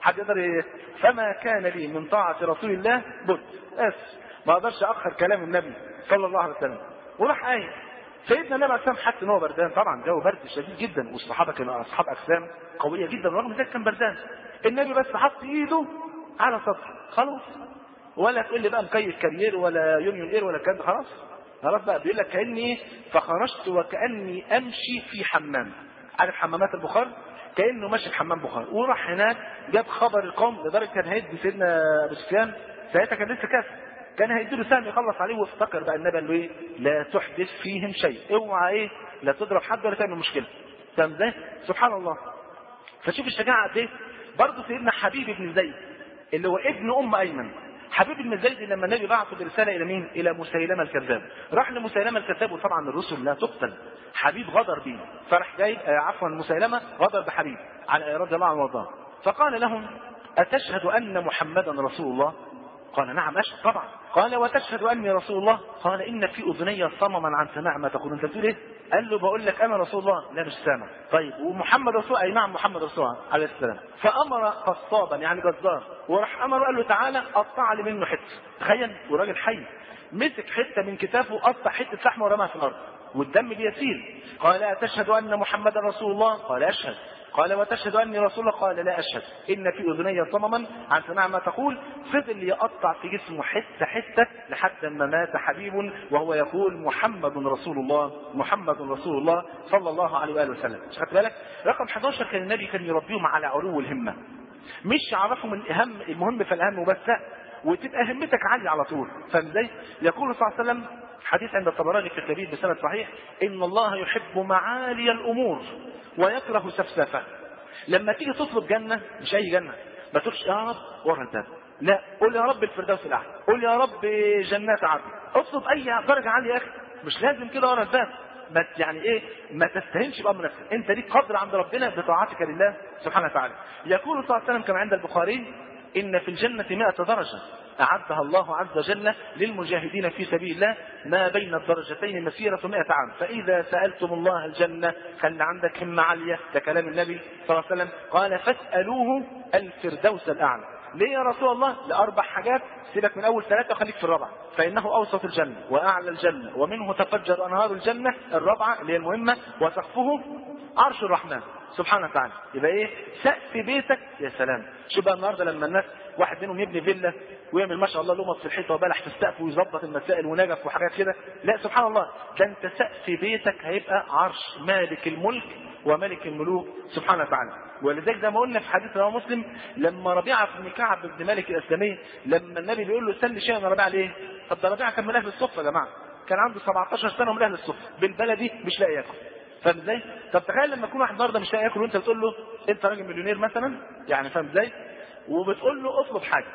حد يقدر ي... فما كان لي من طاعه رسول الله بد، بس ما اقدرش اخر كلام النبي صلى الله عليه وسلم. وراح قايم سيدنا النبي عليه السلام حتى ان هو بردان، طبعا جو برد شديد جدا، والصحابه كانوا اصحاب اجسام قويه جدا، ورغم ذلك كان بردان. النبي بس حط ايده على صدره خلاص، ولا تقول لي بقى مكيف كارير ولا يونيون اير ولا الكلام ده، خلاص خلاص بقى. بيقول لك كاني فخرجت وكاني امشي في حمام، عارف حمامات البخار، كانه ماشي في حمام بخار. وراح هناك جاب خبر القوم، لدرجه كان هيدي سيدنا ابو سفيان ساعتها كان لسه كافر، كان هيدي له سهم يخلص عليه، وافتكر بقى النبي قال له ايه؟ لا تحدث فيهم شيء، اوعى ايه لا تضرب حد ولا تعمل مشكله. فاهم ازاي؟ سبحان الله. فشوف الشجاعه قد ايه. برضه سيدنا حبيب بن زيد اللي هو ابن ام ايمن، حبيب بن زيد لما النبي بعثه برساله الى مين؟ الى مسيلمه الكذاب. راح لمسيلمه الكذاب، وطبعا الرسل لا تقتل، حبيب غدر به، فراح جايب آه عفوا مسيلمه غدر بحبيب على رضي الله عنه وارضاه. فقال لهم اتشهد ان محمدا رسول الله؟ قال نعم اشهد طبعا. قال وتشهد اني رسول الله؟ قال ان في اذني صمما عن سماع ما تقول. انت بتقول ايه؟ قال له بقول لك انا رسول الله. لا مش سامع. طيب ومحمد رسول؟ اي نعم محمد رسول الله عليه السلام. فامر قصابا يعني جزار، وراح امره قال له تعالى قطع لي منه حته. تخيل، وراجل حي مسك حته من كتافه قطع حته لحمه ورماها في الارض والدم بيسيل. قال اتشهد ان محمدا رسول الله؟ قال اشهد. قال وتشهد اني رسول الله؟ قال لا اشهد. ان في اذني صمما عن سماع ما تقول. فضل يقطع في جسمه حته حته لحد ما مات حبيب وهو يقول محمد رسول الله محمد رسول الله صلى الله عليه واله وسلم. مش خدت بالك؟ رقم حداشر كان النبي كان يربيهم على علو الهمه، مش يعرفهم الاهم المهم فالاهم وبس، لا، وتبقى همتك عاليه على طول. فاهم ازاي؟ يقول صلى الله عليه وسلم حديث عند الطبراني في الكبير بسند صحيح: ان الله يحب معالي الامور ويكره سفسفه. لما تيجي تطلب جنه، مش اي جنه، ما تقولش يا رب ورا الباب، لا، قول يا رب الفردوس الاعلى، قول يا رب جنات عدن، اطلب اي درجه عاليه يا اخي، مش لازم كده ورا الباب. ما يعني ايه، ما تستهنش بامر نفسك، انت ليك قدر عند ربنا بطاعتك لله سبحانه وتعالى. يقول صلى الله عليه وسلم كما عند البخاري: ان في الجنه مائة درجه اعدها الله عز وجل للمجاهدين في سبيل الله، ما بين الدرجتين مسيره مائة عام، فاذا سالتم الله الجنه خلي عندك همه عاليه. ده كلام النبي صلى الله عليه وسلم. قال فاسالوه الفردوس الاعلى. ليه يا رسول الله؟ لاربع حاجات، سيبك من اول ثلاثه وخليك في الرابعه. فانه اوسط الجنه واعلى الجنه ومنه تفجر انهار الجنه. الرابعه اللي هي المهمه: وسقفه عرش الرحمن سبحانه وتعالى. يبقى ايه؟ سقف بيتك. يا سلام، شوف بقى النهارده لما الناس واحد منهم يبني فيلا ويعمل ما شاء الله لمط في الحيطه وبلح في السقف ويظبط المسائل ونجف وحاجات كده، لا سبحان الله، ده انت سقف بيتك هيبقى عرش مالك الملك وملك الملوك سبحانه وتعالى. ولذلك زي ما قلنا في حديث رواه مسلم، لما ربيعه بن كعب بن مالك الاسلمي لما النبي بيقول له سل شيئا يا ربيعه ليه؟ طب ده ربيعه كان من اهل الصفه يا جماعه، كان عنده سبعتاشر سنه ومن اهل الصفه، بالبلدي مش لاقي ياكل. فاهم ازاي؟ طب تخيل لما يكون واحد النهارده مش لاقي ياكل وانت بتقول له انت راجل مليونير مثلا، يعني فاهم ازاي؟ وبتقول له اطلب حاجه.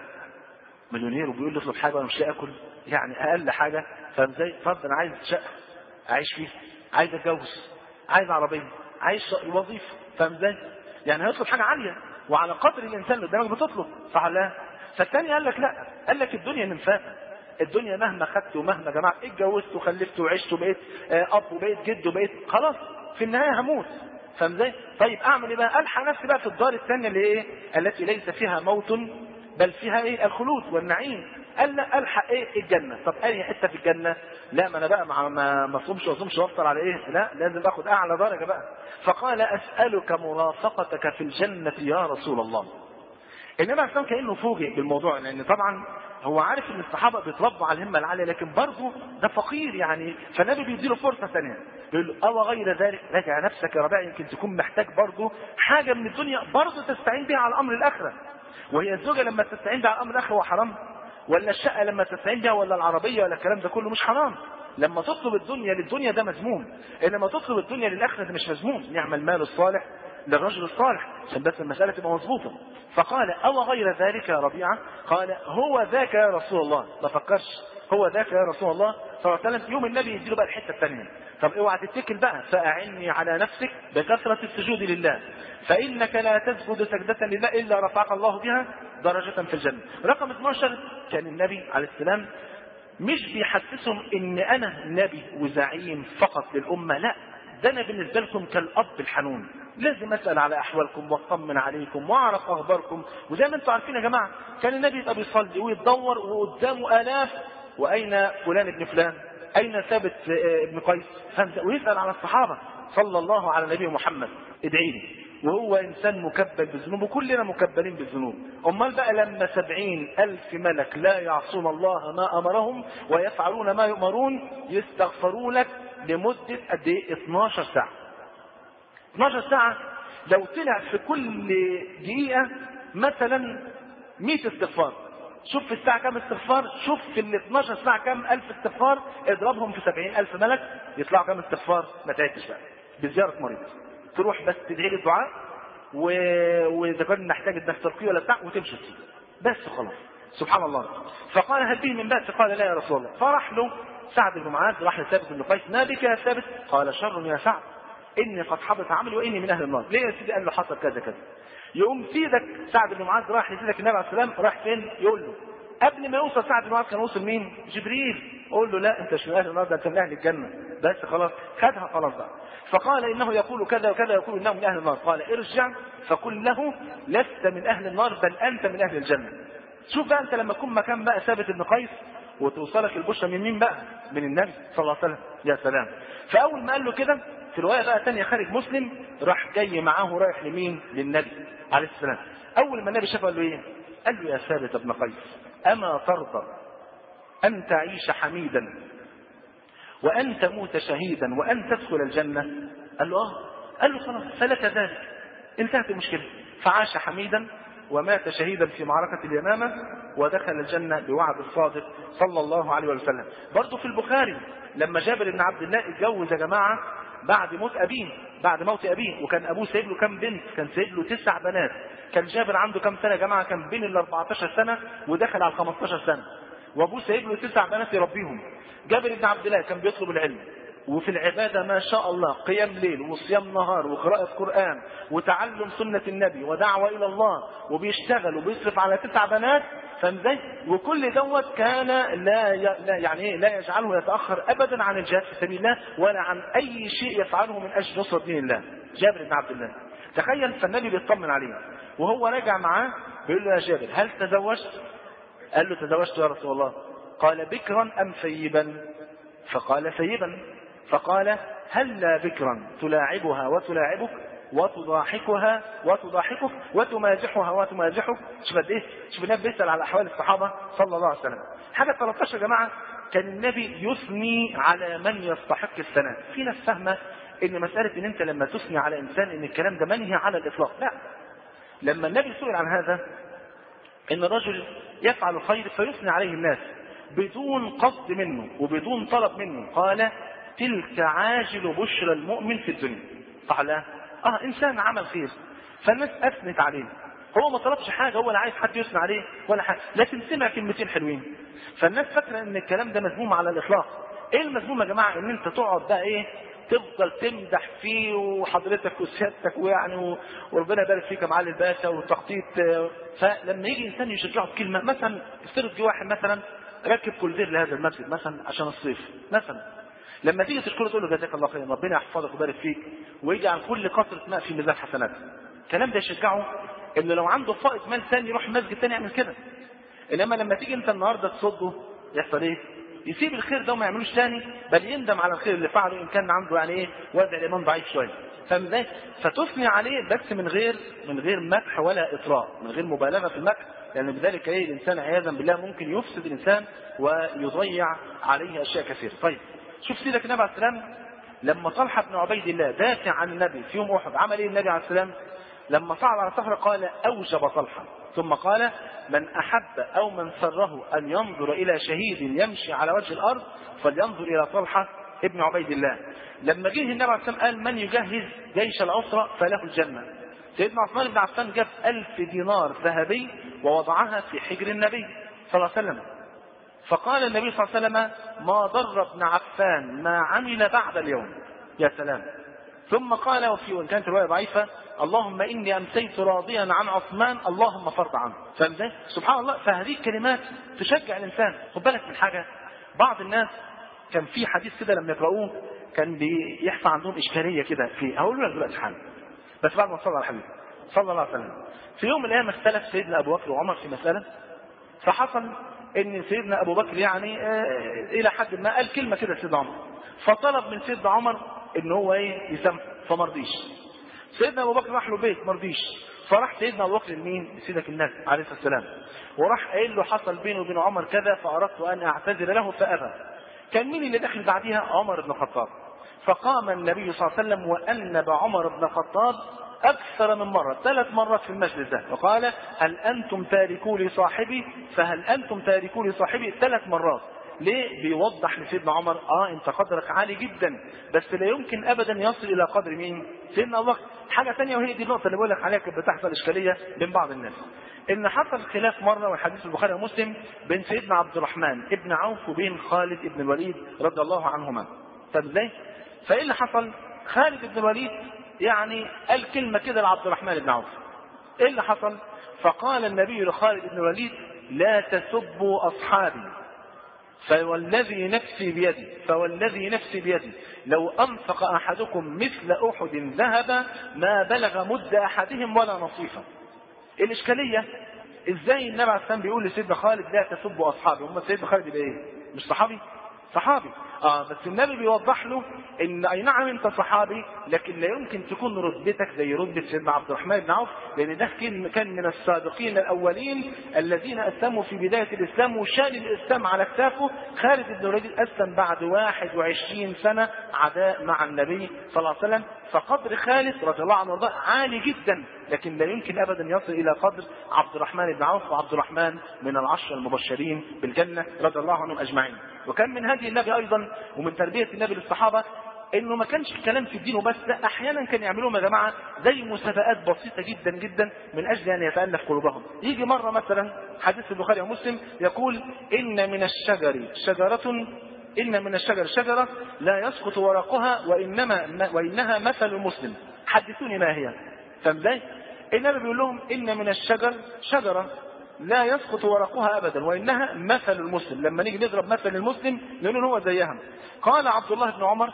مليونير وبيقول له اطلب حاجه وانا مش لاقي اكل، يعني اقل حاجه. فاهم ازاي؟ اتفضل، انا عايز شقه اعيش فيها، عايز اتجوز، عايز عربيه، عايز وظيفه. فاهم ازاي؟ يعني هيطلب حاجه عاليه وعلى قدر الانسان اللي قدامك بتطلب، صح ولا لا؟ فالثاني قال لك لا، قال لك الدنيا منفاخه، الدنيا مهما خدت ومهما جمعت، اتجوزت وخلفت وعشت وبقيت اب وبقيت جد وبقيت خلاص في النهايه هموت. فاهم ازاي؟ طيب اعمل ايه بقى؟ الحق نفسي بقى في الدار الثانيه اللي ايه؟ التي ليس فيها موت بل فيها ايه؟ الخلود والنعيم. قال لا، الحق ايه؟ الجنه. طب اي حته في الجنه؟ لا، ما انا بقى ما ما اصومش واصومش وافطر على ايه؟ لا، لازم اخد اعلى درجه بقى. فقال اسالك مرافقتك في الجنه يا رسول الله. النبي عليه الصلاه والسلام كانه فوجئ بالموضوع، لان طبعا هو عارف ان الصحابه بيتربوا على الهمه العاليه، لكن برضه ده فقير يعني، فالنبي بيديله فرصه ثانيه، بيقول له او غير ذلك، راجع نفسك يا ربيع، يمكن تكون محتاج برضه حاجه من الدنيا برضه تستعين بها على امر الاخره. وهي الزوجه لما تستعين بها على امر الاخره هو حرام؟ ولا الشقه لما تستعين بها، ولا العربيه، ولا الكلام ده كله مش حرام؟ لما تطلب الدنيا للدنيا ده مذموم، انما تطلب الدنيا للاخره ده مش مذموم. نعم المال الصالح للرجل الصالح، عشان بس المساله تبقى مظبوطه. فقال او غير ذلك يا ربيعه؟ قال هو ذاك يا رسول الله. ما فكرش، هو ذاك يا رسول الله صلى الله عليه وسلم. يوم النبي يديله بقى الحته الثانيه. طب اوعى تتكل بقى، فاعني على نفسك بكثره السجود لله، فانك لا تسجد سجده لله الا رفعك الله بها درجه في الجنه. رقم اثناشر كان النبي عليه السلام مش بيحسسهم ان انا نبي وزعيم فقط للامه، لا، ده انا بالنسبه لكم كالاب الحنون. لازم اسال على احوالكم واطمن عليكم واعرف اخباركم. وزي ما انتم عارفين يا جماعه كان النبي يبقى بيصلي ويتدور وقدامه الاف، واين فلان ابن فلان، اين ثابت ابن قيس، ويسال على الصحابه صلى الله على نبي محمد ادعي لي. وهو انسان مكبل بالذنوب وكلنا مكبلين بالذنوب. امال بقى لما سبعين الف ملك لا يعصون الله ما امرهم ويفعلون ما يؤمرون يستغفروا لك لمده قد ايه؟ اتناشر ساعه. اتناشر ساعه لو طلع في كل دقيقه مثلا مئة استغفار، شوف في الساعه كام استغفار، شوف في ال اتناشر ساعه كام الف استغفار، اضربهم في سبعين الف ملك يطلعوا كام استغفار؟ ما تعدش بقى بزياره مريض. تروح بس تدعي لي الدعاء و... واذا كنا نحتاج انك ترقيه ولا بتاع وتمشي فيه بس خلاص. سبحان الله. فقال هل به من بأس؟ قال لا يا رسول الله. فراح له سعد بن معاذ، راح لثابت بن قيس، ما بك يا ثابت؟ قال شر يا سعد اني قد حبط عملي واني من اهل النار. ليه يا سيدي؟ قال له حصل كذا كذا. يقوم سيدك سعد بن معاذ راح لسيدك النبي عليه السلام، راح فين؟ يقول له قبل ما يوصل سعد بن معاذ كان وصل مين؟ جبريل. قول له لا انت مش من اهل النار، ده انت من اهل الجنه بس خلاص. خدها خلاص بقى. فقال انه يقول كذا وكذا، يقول انه من اهل النار. قال ارجع فقل له لست من اهل النار بل انت من اهل الجنه. شوف بقى انت لما تكون مكان بقى ثابت بن قيس وتوصلك البشرى من مين بقى؟ من النبي صلى الله عليه وسلم. يا سلام. فاول ما قال له كده في روايه بقى ثانيه خارج مسلم، راح جاي معاه رايح لمين؟ للنبي عليه السلام. اول ما النبي شافه قال له ايه؟ قال له يا ثابت بن قيس اما ترضى ان تعيش حميدا وان تموت شهيدا وان تدخل الجنه؟ قال له اه. قال له خلاص فلك ذلك، انتهت المشكله. فعاش حميدا ومات شهيدا في معركه اليمامه ودخل الجنه بوعد الصادق صلى الله عليه وسلم. برضه في البخاري لما جابر بن عبد الله اتجوز يا جماعه بعد موت ابيه، بعد موت ابيه، وكان ابوه سايب له كام بنت؟ كان سايب له تسع بنات. كان جابر عنده كام سنه يا جماعه؟ كان بين ال اربعتاشر سنه ودخل على خمستاشر سنه، وابوه سايب له تسع بنات يربيهم. جابر بن عبد الله كان بيطلب العلم وفي العباده ما شاء الله، قيام ليل وصيام نهار وقراءه قران وتعلم سنه النبي ودعوه الى الله، وبيشتغل وبيصرف على تسع بنات. فازاي؟ وكل دوت كان لا لا يعني ايه؟ لا يجعله يتاخر ابدا عن الجهاد في سبيل الله ولا عن اي شيء يفعله من اجل نصره دين الله. جابر بن عبد الله تخيل. فالنبي بيطمن عليه وهو راجع معاه بيقول له يا جابر هل تزوجت؟ قال له تزوجت يا رسول الله. قال بكرا ام ثيبا؟ فقال ثيبا. فقال هلا بكرا تلاعبها وتلاعبك وتضاحكها وتضاحكك وتمازحها وتمازحك. شوف قد ايه؟ شوف النبي بيسال على احوال الصحابه صلى الله عليه وسلم. حاجه تلتاشر يا جماعه، كان النبي يثني على من يستحق الثناء. في ناس فاهمه ان مساله ان انت لما تثني على انسان ان الكلام ده منهي على الاطلاق. لا، لما النبي سئل عن هذا ان الرجل يفعل الخير فيثني عليه الناس بدون قصد منه وبدون طلب منه، قال تلك عاجل بشرى المؤمن في الدنيا. صح لا؟ اه انسان عمل خير فالناس اثنت عليه، هو ما طلبش حاجه، هو لا عايز حد يثني عليه ولا حاجه، لكن سمع كلمتين حلوين فالناس فاكره ان الكلام ده مذموم على الاطلاق. ايه المذموم يا جماعه؟ ان انت تقعد بقى ايه؟ تفضل تمدح فيه وحضرتك وسيادتك ويعني وربنا يبارك فيك يا معالي الباشا وتخطيط. فلما يجي انسان يشجعه بكلمه، مثلا افترض جه واحد مثلا ركب كولدير لهذا المسجد مثلا عشان الصيف مثلا، لما تيجي تشكره تقول له جزاك الله خير ربنا يحفظك ويبارك فيك ويجعل كل قطره ماء في ميزان حسناته، الكلام ده يشجعه انه لو عنده فائض مال ثاني يروح مسجد ثاني يعمل كده. انما لما تيجي انت النهارده تصده يحصل ايه؟ يسيب الخير ده وما يعملوش ثاني، بل يندم على الخير اللي فعله ان كان عنده يعني ايه وضع الايمان ضعيف شويه. فاهم ازاي؟ فتثني عليه بس من غير من غير مدح ولا اطراء، من غير مبالغه في المدح، لان يعني بذلك ايه الانسان عياذا بالله ممكن يفسد الانسان ويضيع عليه اشياء كثيره. طيب شوف سيدك النبي عليه السلام لما طلحه بن عبيد الله دافع عن النبي في يوم احد عمل ايه النبي عليه السلام؟ لما صعد على الصخره قال اوجب طلحه، ثم قال من احب او من سره ان ينظر الى شهيد يمشي على وجه الارض فلينظر الى طلحه ابن عبيد الله. لما جه النبي عليه السلام قال من يجهز جيش العسرة فله الجنه. سيدنا عثمان بن عفان جاب ألف دينار ذهبي ووضعها في حجر النبي صلى الله عليه وسلم، فقال النبي صلى الله عليه وسلم ما ضر ابن عفان ما عمل بعد اليوم. يا سلام. ثم قال وفي وان كانت الروايه ضعيفه اللهم اني امسيت راضيا عن عثمان اللهم فرض عنه. فاهم ازاي؟ سبحان الله. فهذه الكلمات تشجع الانسان. خد بالك من حاجه، بعض الناس كان في حديث كده لما يقرأوه كان بيحصل عندهم اشكاليه كده فيه، هقول لك دلوقتي حالا. بس بعد ما صلى على الحبيب صلى الله عليه وسلم. في يوم من الايام اختلف سيدنا ابو بكر وعمر في مساله، فحصل ان سيدنا ابو بكر يعني آه الى حد ما قال كلمه كده لسيدنا عمر، فطلب من سيدنا عمر ان هو ايه يسامحه، فما رضيش. سيدنا ابو بكر راح له بيت ما رضيش، فراح سيدنا ابو بكر لمين؟ لسيدك النبي عليه الصلاه والسلام، وراح قايل له حصل بيني وبين عمر كذا فاردت ان اعتذر له فابى. كان مين اللي داخل بعديها؟ عمر بن الخطاب. فقام النبي صلى الله عليه وسلم وانب عمر بن الخطاب اكثر من مره، ثلاث مرات في المجلس ده، وقال هل انتم تاركوا لي صاحبي؟ فهل انتم تاركوا لي صاحبي؟ ثلاث مرات. ليه؟ بيوضح لسيدنا عمر اه انت قدرك عالي جدا، بس لا يمكن ابدا يصل الى قدر مين؟ سيدنا ابو بكر. حاجه ثانيه وهي دي النقطه اللي بقول لك عليها كانت بتحصل اشكاليه بين بعض الناس، ان حصل خلاف مره والحديث البخاري ومسلم بين سيدنا عبد الرحمن ابن عوف وبين خالد ابن الوليد رضي الله عنهما. طب ازاي؟ فايه اللي حصل؟ خالد ابن الوليد يعني قال كلمه كده لعبد الرحمن بن عوف. ايه اللي حصل؟ فقال النبي لخالد بن الوليد لا تسبوا اصحابي فوالذي نفسي بيدي فوالذي نفسي بيدي لو انفق احدكم مثل احد ذهبا ما بلغ مد احدهم ولا نصيفا. الاشكاليه ازاي النبي عليه السلام بيقول لسيدنا خالد لا تسبوا اصحابي؟ هم سيدنا خالد يبقى ايه؟ مش صحابي؟ صحابي اه بس النبي بيوضح له ان اي نعم انت صحابي لكن لا يمكن تكون رتبتك زي رتبه سيدنا عبد الرحمن بن عوف، لان ده كان من السابقين الاولين الذين اسلموا في بدايه الاسلام وشال الاسلام على كتافه. خالد بن الوليد اسلم بعد واحد وعشرين سنه عداء مع النبي صلى الله عليه وسلم، فقدر خالد رضي الله عنه وارضاه عالي جدا، لكن لا يمكن ابدا يصل الى قدر عبد الرحمن بن عوف، وعبد الرحمن من العشر المبشرين بالجنه رضي الله عنهم اجمعين. وكان من هدي النبي ايضا ومن تربيه النبي للصحابه انه ما كانش الكلام في الدين وبس، لا احيانا كان يعملوهم يا جماعه زي مسابقات بسيطه جدا جدا من اجل ان يتالف قلوبهم. يجي مره مثلا حديث البخاري ومسلم يقول ان من الشجر شجره إن من الشجر شجرة لا يسقط ورقها وإنما وإنها مثل المسلم، حدثوني ما هي. فازاي؟ النبي بيقول لهم إن من الشجر شجرة لا يسقط ورقها أبدا وإنها مثل المسلم، لما نيجي نضرب مثل المسلم نقول هو زيها. قال عبد الله بن عمر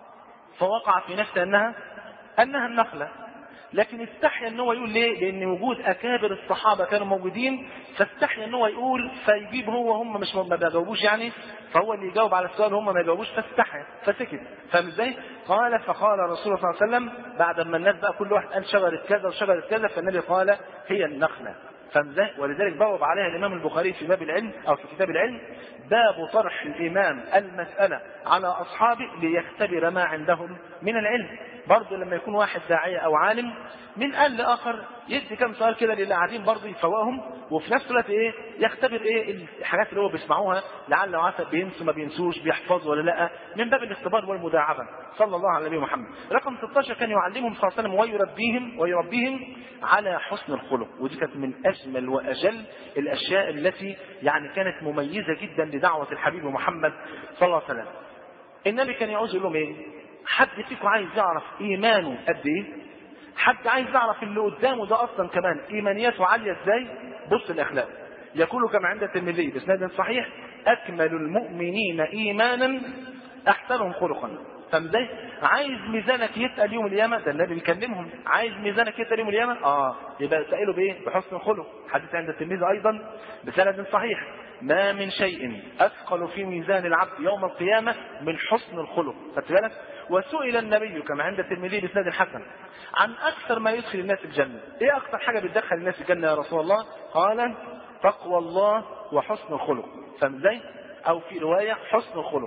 فوقع في نفسه أنها أنها النخلة، لكن استحيا ان هو يقول ليه؟ لان وجود اكابر الصحابه كانوا موجودين، فاستحيا ان هو يقول فيجيب هو هم مش ما بيجاوبوش يعني، فهو اللي يجاوب على السؤال هم ما يجاوبوش، فاستحيا فسكت. فاهم ازاي؟ قال فقال الرسول صلى الله عليه وسلم بعد ما الناس بقى كل واحد قال شجره كذا وشجره كذا، فالنبي قال هي النخله. فاهم ازاي؟ ولذلك بوب عليها الامام البخاري في باب العلم او في كتاب العلم باب طرح الامام المساله على اصحابه ليختبر ما عندهم من العلم. برضه لما يكون واحد داعيه او عالم من قال لاخر يدي كم سؤال كده للي قاعدين برضه يفوقهم، وفي نفس الوقت ايه يختبر ايه الحاجات اللي هو بيسمعوها لعل وعسى بينسوا ما بينسوش بيحفظوا ولا لا، من باب الاختبار والمداعبه. صلى الله على النبي محمد. رقم ستة عشر كان يعلمهم صلى الله عليه وسلم ويربيهم ويربيهم على حسن الخلق، ودي كانت من اجمل واجل الاشياء التي يعني كانت مميزه جدا لدعوه الحبيب محمد صلى الله عليه وسلم. النبي كان يعوز يقول لهم ايه؟ حد فيكم عايز يعرف ايمانه قد ايه؟ حد عايز يعرف اللي قدامه ده اصلا كمان ايمانياته عاليه ازاي؟ بص الاخلاق. يقول كما عند الترمذي باسناد صحيح اكمل المؤمنين ايمانا احسنهم خلقا. فازاي؟ عايز ميزانك يتقل يوم القيامه، ده النبي بيكلمهم، عايز ميزانك يتقل يوم القيامه اه يبقى تساله بايه؟ بحسن الخلق. حديث عند الترمذي ايضا بسند صحيح ما من شيء اثقل في ميزان العبد يوم القيامه من حسن الخلق. خدت بالك؟ وسئل النبي كما عند الترمذي باسناد الحسن عن اكثر ما يدخل الناس الجنه، ايه اكثر حاجه بتدخل الناس الجنه يا رسول الله؟ قال تقوى الله وحسن الخلق. فاهم ازاي؟ او في روايه حسن الخلق.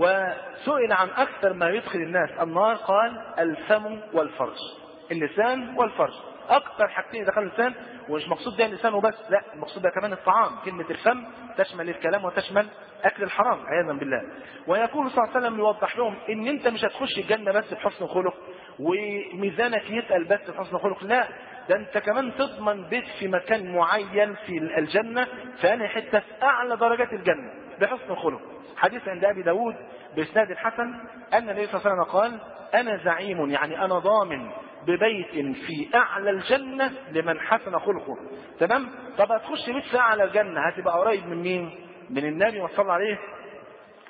وسئل عن اكثر ما يدخل الناس النار قال الفم والفرج، اللسان والفرج اكثر حاجتين دخلوا اللسان، ومش مقصود ده اللسان وبس، لا المقصود ده كمان الطعام. كلمه الفم تشمل الكلام وتشمل اكل الحرام عياذا بالله. ويقول صلى الله عليه وسلم يوضح لهم ان انت مش هتخش الجنه بس بحسن الخلق وميزانك يتقل بس بحسن الخلق، لا ده انت كمان تضمن بيت في مكان معين في الجنه، فانهي حته في اعلى درجات الجنه بحسن الخلق. حديث عند ابي داود باسناد الحسن ان النبي صلى الله عليه وسلم قال انا زعيم يعني انا ضامن ببيت في اعلى الجنه لمن حسن خلقه. تمام؟ طب هتخش بيت في اعلى الجنه هتبقى قريب من مين؟ من النبي وصلى عليه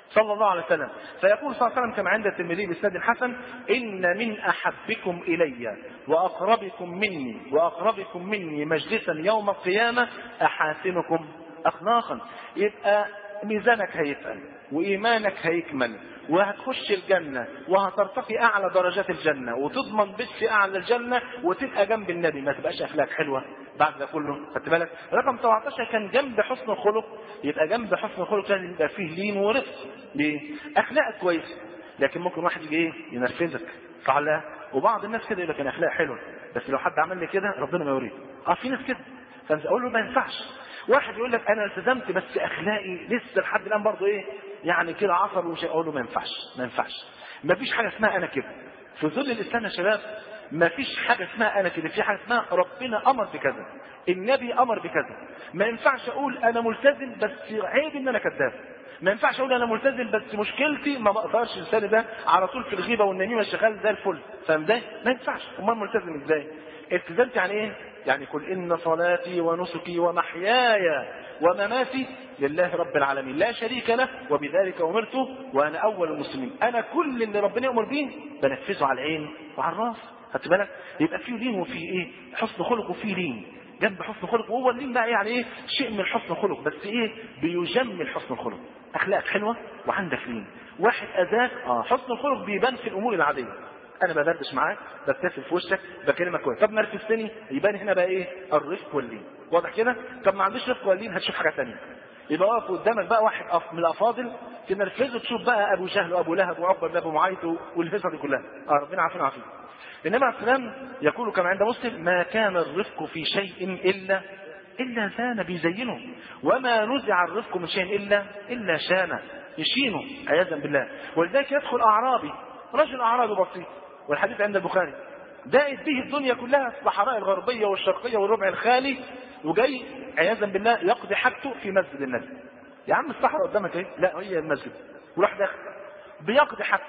صلى الله عليه وسلم. فيقول صلى الله عليه وسلم كما عند الترمذي بإسناد حسن: إن من أحبكم إلي وأقربكم مني وأقربكم مني مجلسا يوم القيامة أحاسنكم أخلاقا. يبقى ميزانك هيتقل وإيمانك هيكمل وهتخش الجنة وهترتقي أعلى درجات الجنة وتضمن بيت في أعلى الجنة وتبقى جنب النبي. ما تبقاش أخلاق حلوة بعد ده كله. خدت بالك؟ رقم سبعتاشر كان جنب حسن الخلق. يبقى جنب حسن الخلق لازم يبقى فيه لين ورفق. ليه؟ أخلاقك كويسة، لكن ممكن واحد يجي إيه ينرفزك صح ولا؟ وبعض الناس كده يقول لك أنا أخلاق حلوة بس لو حد عمل لي كده ربنا ما يوريه. أه في ناس كده. فأقول له ما ينفعش. واحد يقول لك انا التزمت بس اخلاقي لسه لحد الان برضه ايه يعني كده عصر ومش. اقول له ما ينفعش ما ينفعش. ما فيش حاجه اسمها انا كده في ظل الاسلام يا شباب. ما فيش حاجه اسمها انا كده. في حاجه اسمها ربنا امر بكذا، النبي امر بكذا. ما ينفعش اقول انا ملتزم بس عيب ان انا كذاب. ما ينفعش اقول انا ملتزم بس مشكلتي ما بقدرش لساني ده على طول في الغيبه والنميمه شغال زي الفل. فاهم ده؟ ما ينفعش. امال ملتزم ازاي؟ التزمت يعني ايه؟ يعني قل إن صلاتي ونسكي ومحياي ومماتي لله رب العالمين لا شريك له وبذلك أمرت وأنا أول المسلمين. أنا كل اللي ربنا يأمر به بنفذه على العين وعلى الراس. خدت بالك؟ يبقى فيه لين وفيه إيه؟ حسن خلق وفيه لين جنب حسن خلق. وهو اللين بقى يعني إيه؟ شيء من حسن خلق بس إيه؟ بيجمل حسن الخلق. أخلاق حلوة وعندك لين. واحد أذاك آه حسن الخلق بيبان في الأمور العادية. انا بدردش معاك ببتسم في وشك بكلمك كويس. طب نرفزتني يبان هنا بقى ايه؟ الرفق واللين. واضح كده؟ طب ما عنديش رفق واللين هتشوف حاجه ثانيه. يبقى واقف قدامك بقى واحد من الافاضل تنرفزه تشوف بقى ابو جهل وابو لهب وعقبه بن ابي معيط والهيصه دي كلها. اه ربنا عافينا وعافيك. انما عليه السلام يقول كما عند مسلم: ما كان الرفق في شيء الا الا زان بيزينه، وما نزع الرفق من شيء الا الا شانه يشينه عياذا بالله. ولذلك يدخل اعرابي، رجل اعرابي بسيط، والحديث عند البخاري، دائت به الدنيا كلها الصحراء الغربيه والشرقيه والربع الخالي، وجاي عياذا بالله يقضي حاجته في مسجد النبي. يا عم الصحراء قدامك ايه؟ لا هي المسجد. وراح داخل بيقضي حاجته.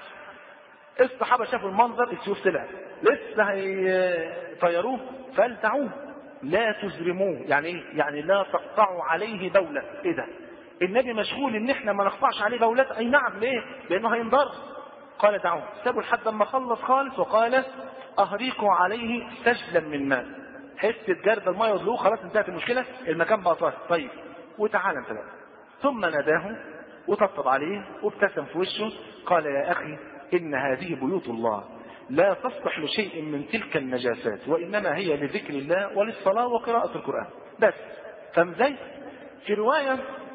الصحابه شافوا المنظر، السيوف طلعت لسه هيطيروه فالتعوه لا تزرموه. يعني ايه؟ يعني لا تقطعوا عليه دوله. ايه ده؟ النبي مشغول ان احنا ما نقطعش عليه دولات. اي نعم. ليه؟ لانه هينضر. قال دعوه. سابوا لحد ما خلص خالص وقال: اهريقوا عليه سجلا من ماء. حته جرد الماء يضلوه خلاص انتهت المشكله، المكان بقى طاهر. طيب وتعالى انت بقى. ثم ناداه وطبطب عليه وابتسم في وشه. قال: يا اخي ان هذه بيوت الله لا تصلح لشيء من تلك النجاسات، وانما هي لذكر الله وللصلاه وقراءه القران بس. فاهم ازاي؟ في روايه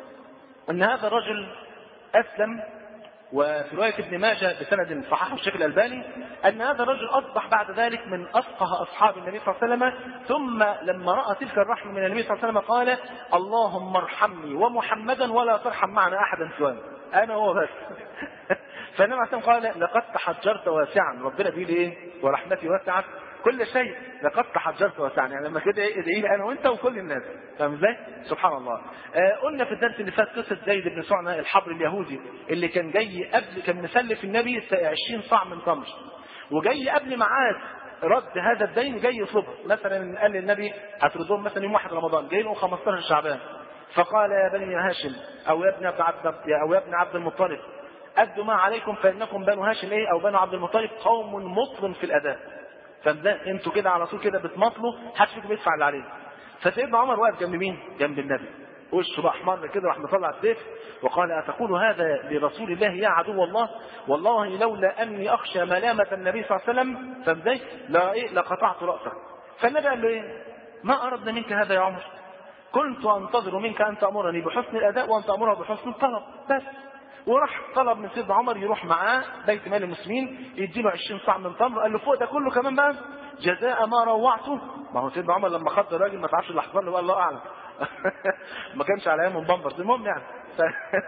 ان هذا الرجل اسلم، وفي رواية ابن ماجه بسند صححه الشيخ الألباني أن هذا الرجل أصبح بعد ذلك من أفقه أصحاب النبي صلى الله عليه وسلم. ثم لما رأى تلك الرحمة من النبي صلى الله عليه وسلم قال: اللهم ارحمني ومحمدا ولا ترحم معنا أحدا سوانا. أنا هو بس. فالنبي عليه الصلاة والسلام قال: لقد تحجرت واسعا. ربنا بيقول إيه؟ ورحمتي وسعت كل شيء. لقد تحجرت واسعا، يعني لما كده ايه ادعي لي انا وانت وكل الناس. فاهم ازاي؟ سبحان الله. آه قلنا في الدرس اللي فات قصه زيد بن سعنة الحبر اليهودي اللي كان جاي قبل، كان مسلف النبي عشرين صاع من تمر، وجاي قبل ميعاد رد هذا الدين جاي يطلبه. مثلا قال للنبي هتردهم مثلا يوم واحد رمضان، جاي له خمستاشر شعبان. فقال: يا بني هاشم او يا ابن عبد او يا ابن عبد المطلب ادوا ما عليكم فانكم بنو هاشم ايه او بنو عبد المطلب قوم مطل في الاداء. فده انتوا كده على طول كده بتمطلوا، محدش فيكم بيدفع اللي عليه. فسيدنا عمر واقف جنب مين؟ جنب النبي. وشه بقى احمر كده، راح مطلع السيف وقال: اتقول هذا لرسول الله يا عدو الله؟ والله لولا اني اخشى ملامه النبي صلى الله عليه وسلم فازاي لا ايه لقطعت راسك. فالنبي قال له: ايه؟ ما اردنا منك هذا يا عمر؟ كنت انتظر منك ان تامرني بحسن الاداء وان تامره بحسن الطلب بس. وراح طلب من سيدنا عمر يروح معاه بيت مال المسلمين يديله عشرين صاع من تمر. قال له: فوق ده كله كمان بقى جزاء ما روعته. ما هو سيدنا عمر لما خد الراجل ما تعرفش اللي حصل له، الله اعلم. ما كانش على ايام بامبرز. المهم يعني ف...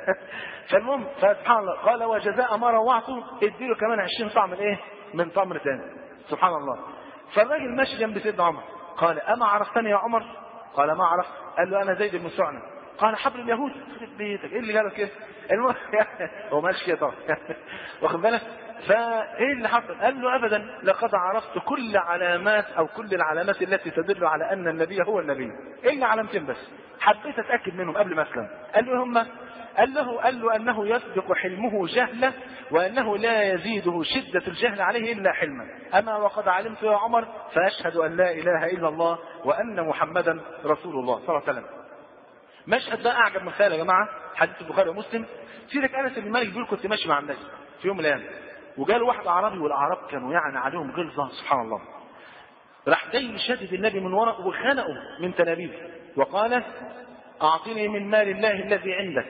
فالمهم فسبحان الله قال: وجزاء ما روعته اديله كمان عشرين صاع من ايه؟ من تمر ثاني. سبحان الله. فالراجل ماشي جنب سيدنا عمر قال: اما عرفتني يا عمر؟ قال: ما عرفت. قال له: انا زيد بن سعنة. قال: حبر اليهود. خرب بيتك، ايه اللي جابك كده؟ المهم هو ماشي كده طبعا. واخد بالك؟ فايه اللي حصل؟ قال له: ابدا، لقد عرفت كل علامات او كل العلامات التي تدل على ان النبي هو النبي. ايه اللي علامتين بس؟ حبيت اتاكد منهم قبل ما اسلم. قال له هم؟ قال له قال له انه يسبق حلمه جهلا، وانه لا يزيده شده الجهل عليه الا حلما. اما وقد علمت يا عمر فاشهد ان لا اله الا الله وان محمدا رسول الله صلى الله عليه وسلم. مشهد ده اعجب من خيال يا جماعه، حديث البخاري ومسلم. سيدك انس بن مالك بيقول كنت ماشي مع النبي في يوم من الايام، وجاء واحد اعرابي، والاعراب كانوا يعني عليهم غلظه سبحان الله. راح جاي شدد النبي من وراء وخنقه من تلابيبه وقال اعطني من مال الله الذي عندك.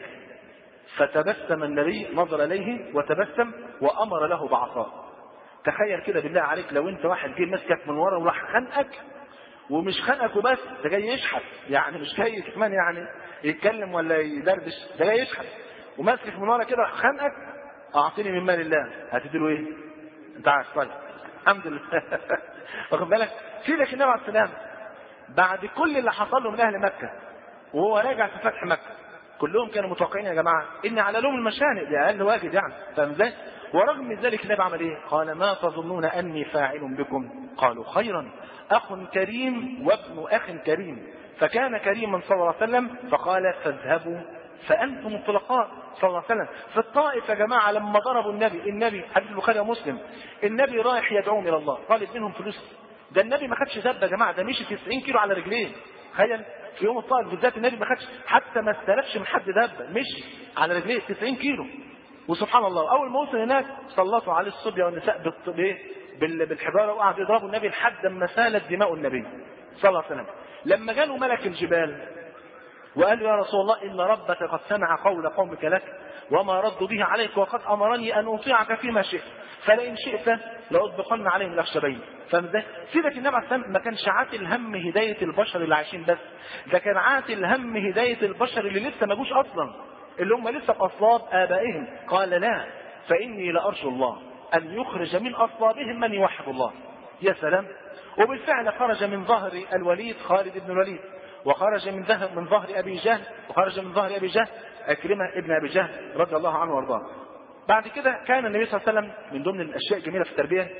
فتبسم النبي، نظر اليه وتبسم وامر له بعصاه. تخيل كده بالله عليك لو انت واحد جه مسكك من ورا وراح خنقك، ومش خنقك وبس، ده جاي يشحت، يعني مش جاي كمان يعني يتكلم ولا يدردش، ده جاي يشحت وماسكك من ورا كده خنقك. اعطني من مال الله، هتديله ايه؟ انت عارف. طيب الحمد لله. واخد بالك؟ سيدك النبي عليه السلام بعد كل اللي حصل له من اهل مكه وهو راجع في فتح مكه، كلهم كانوا متوقعين يا جماعه ان على لهم المشانق، ده اقل واجب يعني، فاهم ازاي؟ ورغم ذلك النبي عمل ايه؟ قال ما تظنون اني فاعل بكم؟ قالوا خيرا، اخ كريم وابن اخ كريم. فكان كريما صلى الله عليه وسلم فقال فاذهبوا فانتم الطلقاء صلى الله عليه وسلم. في الطائف يا جماعه لما ضربوا النبي، النبي حديث البخاري ومسلم، النبي رايح يدعوهم الى الله، طالب منهم فلوس. ده النبي ما خدش ذبه يا جماعه، ده مشي تسعين كيلو على رجليه. تخيل في يوم الطائف بالذات النبي ما خدش حتى ما استلفش من حد ذبه، مشي على رجليه تسعين كيلو. وسبحان الله اول ما وصل هناك سلطوا عليه الصبيه والنساء بالحجاره وقعدوا يضربوا النبي لحد ما سالت دماء النبي صلى الله عليه وسلم. لما جاله ملك الجبال وقال له يا رسول الله ان ربك قد سمع قول قومك لك وما ردوا به عليك، وقد امرني ان اطيعك فيما شئت، فلئن شئت لاطبقن عليهم الاخشبين. فاهم ازاي؟ سيدك النبي عليه السلام ما كانش عاتل هم هدايه البشر اللي عايشين بس، ده كان عاتل هم هدايه البشر اللي لسه ما جوش اصلا، اللي هم لسه في اصلاب ابائهم. قال لا، فاني لارجو الله ان يخرج من اصلابهم من يوحد الله. يا سلام. وبالفعل خرج من ظهر الوليد خالد بن الوليد، وخرج من ظهر من ظهر ابي جهل، وخرج من ظهر ابي جهل عكرمه ابن ابي جهل رضي الله عنه وارضاه. بعد كده كان النبي صلى الله عليه وسلم من ضمن الاشياء الجميله في التربيه،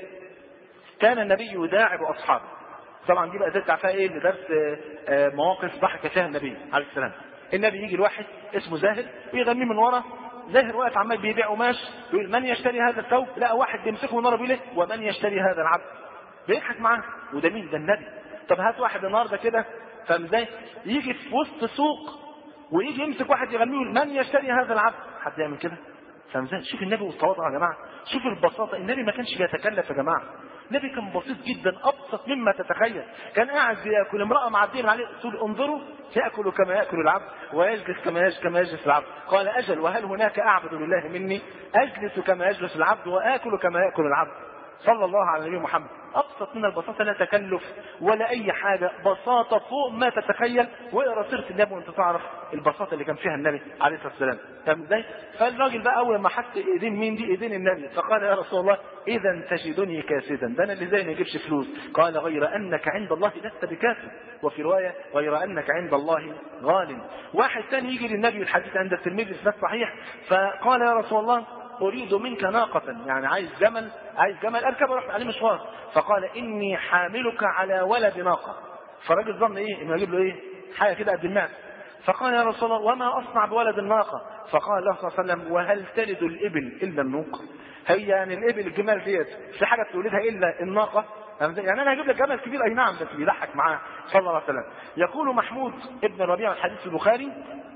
كان النبي يداعب اصحابه. طبعا دي بقى ترجع فيها ايه لدرس مواقف ضحك فيها النبي عليه السلام. النبي يجي لواحد اسمه زاهر ويغنيه من ورا، زاهر واقف عمال بيبيع قماش، يقول من يشتري هذا الثوب؟ لا واحد بيمسكه من ورا بيقول ايه؟ ومن يشتري هذا العبد؟ بيضحك معاه. وده مين؟ ده النبي. طب هات واحد النهارده كده، فاهم ازاي؟ يجي في وسط سوق ويجي يمسك واحد يغنيه من يشتري هذا العبد؟ حد يعمل كده؟ فاهم ازاي؟ شوف النبي والتواضع يا جماعه، شوف البساطه. النبي ما كانش بيتكلف يا جماعه، النبي كان بسيط جدا، ابسط مما تتخيل. كان قاعد ياكل، امراه معديه من عليه تقول انظروا ياكل كما ياكل العبد ويجلس كما يجلس كما يجلس العبد. قال اجل، وهل هناك اعبد لله مني؟ اجلس كما يجلس العبد واكل كما ياكل العبد. صلى الله على النبي محمد. ابسط من البساطه، لا تكلف ولا اي حاجه، بساطه فوق ما تتخيل. واقرا سيره النبي وانت تعرف البساطه اللي كان فيها النبي عليه الصلاه والسلام. فاهم ازاي؟ فالراجل بقى اول ما حس ايدين مين دي؟ ايدين النبي. فقال يا رسول الله اذا تجدني كاسدا، ده انا اللي زي ما يجيبش فلوس. قال غير انك عند الله لست بكاسد، وفي روايه غير انك عند الله غال. واحد ثاني يجي للنبي، الحديث عند الترمذي في صحيح، فقال يا رسول الله أريد منك ناقة، يعني عايز جمل، عايز جمل أركب أروح عليه مشوار. فقال إني حاملك على ولد ناقة. فالراجل ظن إيه؟ إنه يجيب له إيه؟ حاجة كده قد الناس. فقال يا رسول الله وما أصنع بولد الناقة؟ فقال له صلى الله عليه وسلم وهل تلد الإبل إلا النوق؟ هي يعني الإبل الجمال ديت في حاجة تولدها إلا الناقة؟ يعني أنا هجيب لك جمل كبير أي نعم، بس بيضحك معاه صلى الله عليه وسلم. يقول محمود ابن ربيع الحديث البخاري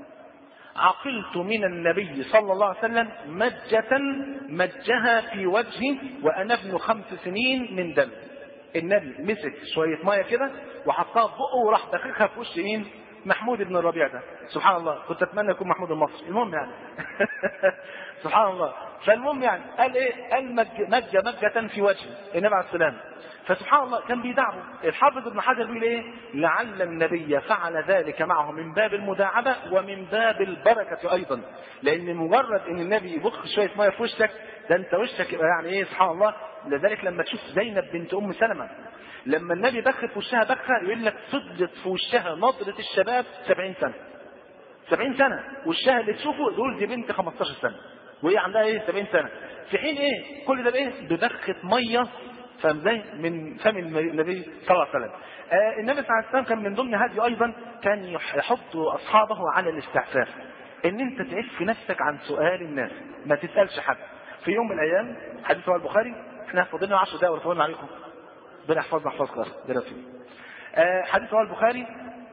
عقلت من النبي صلى الله عليه وسلم مجة مجها في وجهي وأنا ابن خمس سنين من دم. النبي مسك شوية مية كده وحطها في بقه وراح دخلها في وش مين؟ محمود بن الربيع ده. سبحان الله، كنت أتمنى يكون محمود المصري. المهم يعني سبحان الله. فالمهم يعني قال إيه؟ قال مج مجة مجة في وجهي النبي عليه السلام. فسبحان الله كان بيدعوا. الحافظ ابن حجر بيقول ايه؟ لعل النبي فعل ذلك معه من باب المداعبه ومن باب البركه ايضا، لان مجرد ان النبي يبخ شويه ميه في وشك ده انت وشك يبقى يعني ايه؟ سبحان الله. لذلك لما تشوف زينب بنت ام سلمه لما النبي بخ في وشها بخه يقول لك فضلت في وشها نضره الشباب سبعين سنه. سبعين سنه وشها اللي تشوفه دول دي بنت خمستاشر سنه وهي عندها ايه؟ سبعين سنه. في حين ايه؟ كل ده بايه؟ ببخه ميه فاهم ازاي؟ من فم النبي صلى الله عليه وسلم. آه النبي صلى الله عليه وسلم كان من ضمن هدي ايضا كان يحط اصحابه على الاستعفاف، ان انت تعف نفسك عن سؤال الناس، ما تسالش حد. في يوم من الايام حديث رواه البخاري، احنا فاضلنا عشر دقائق ولا عليكم؟ ربنا يحفظنا يحفظكم آه حديث رواه البخاري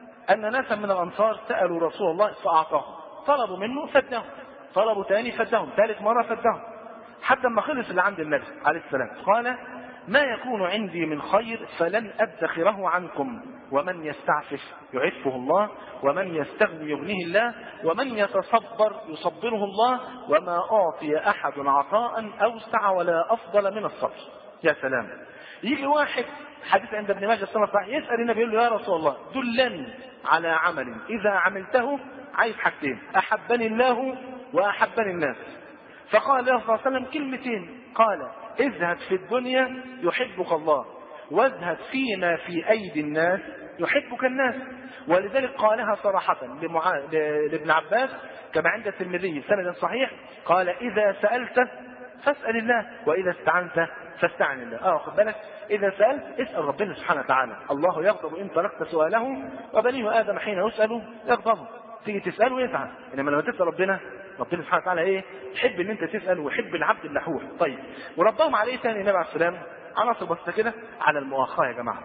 ان ناسا من الانصار سالوا رسول الله فاعطاهم، طلبوا منه فدهم، طلبوا ثاني فدهم، ثالث مره فدهم، حتى ما خلص اللي عند النبي عليه السلام. قال ما يكون عندي من خير فلن أدخره عنكم، ومن يستعفف يعفه الله، ومن يستغني يغنيه الله، ومن يتصبر يصبره الله، وما أعطي أحد عطاء أوسع ولا أفضل من الصبر. يا سلام. يجي واحد حديث عند ابن ماجه السنة الصحيح يسأل النبي يقول له يا رسول الله دلني على عمل إذا عملته عايز حاجتين، أحبني الله وأحبني الناس. فقال له صلى الله عليه وسلم كلمتين، قال اذهب في الدنيا يحبك الله، واذهب فيما في أيدي الناس يحبك الناس. ولذلك قالها صراحة لمعا... لابن عباس كما عند الترمذي سند صحيح، قال إذا سألت فاسأل الله، وإذا استعنت فاستعن الله. اه خد بالك، إذا سألت اسأل ربنا سبحانه وتعالى، الله يغضب إن تركت سؤاله، وبنيه آدم حين يسأل يغضب. تيجي تسأله يزعل، إنما لما تسأل ربنا، ربنا سبحانه وتعالى ايه؟ يحب ان انت تسأل ويحب العبد اللحوح. طيب وربهم عليه ثاني النبي عليه السلام عناصر بسيطه كده على المؤاخاه يا جماعه.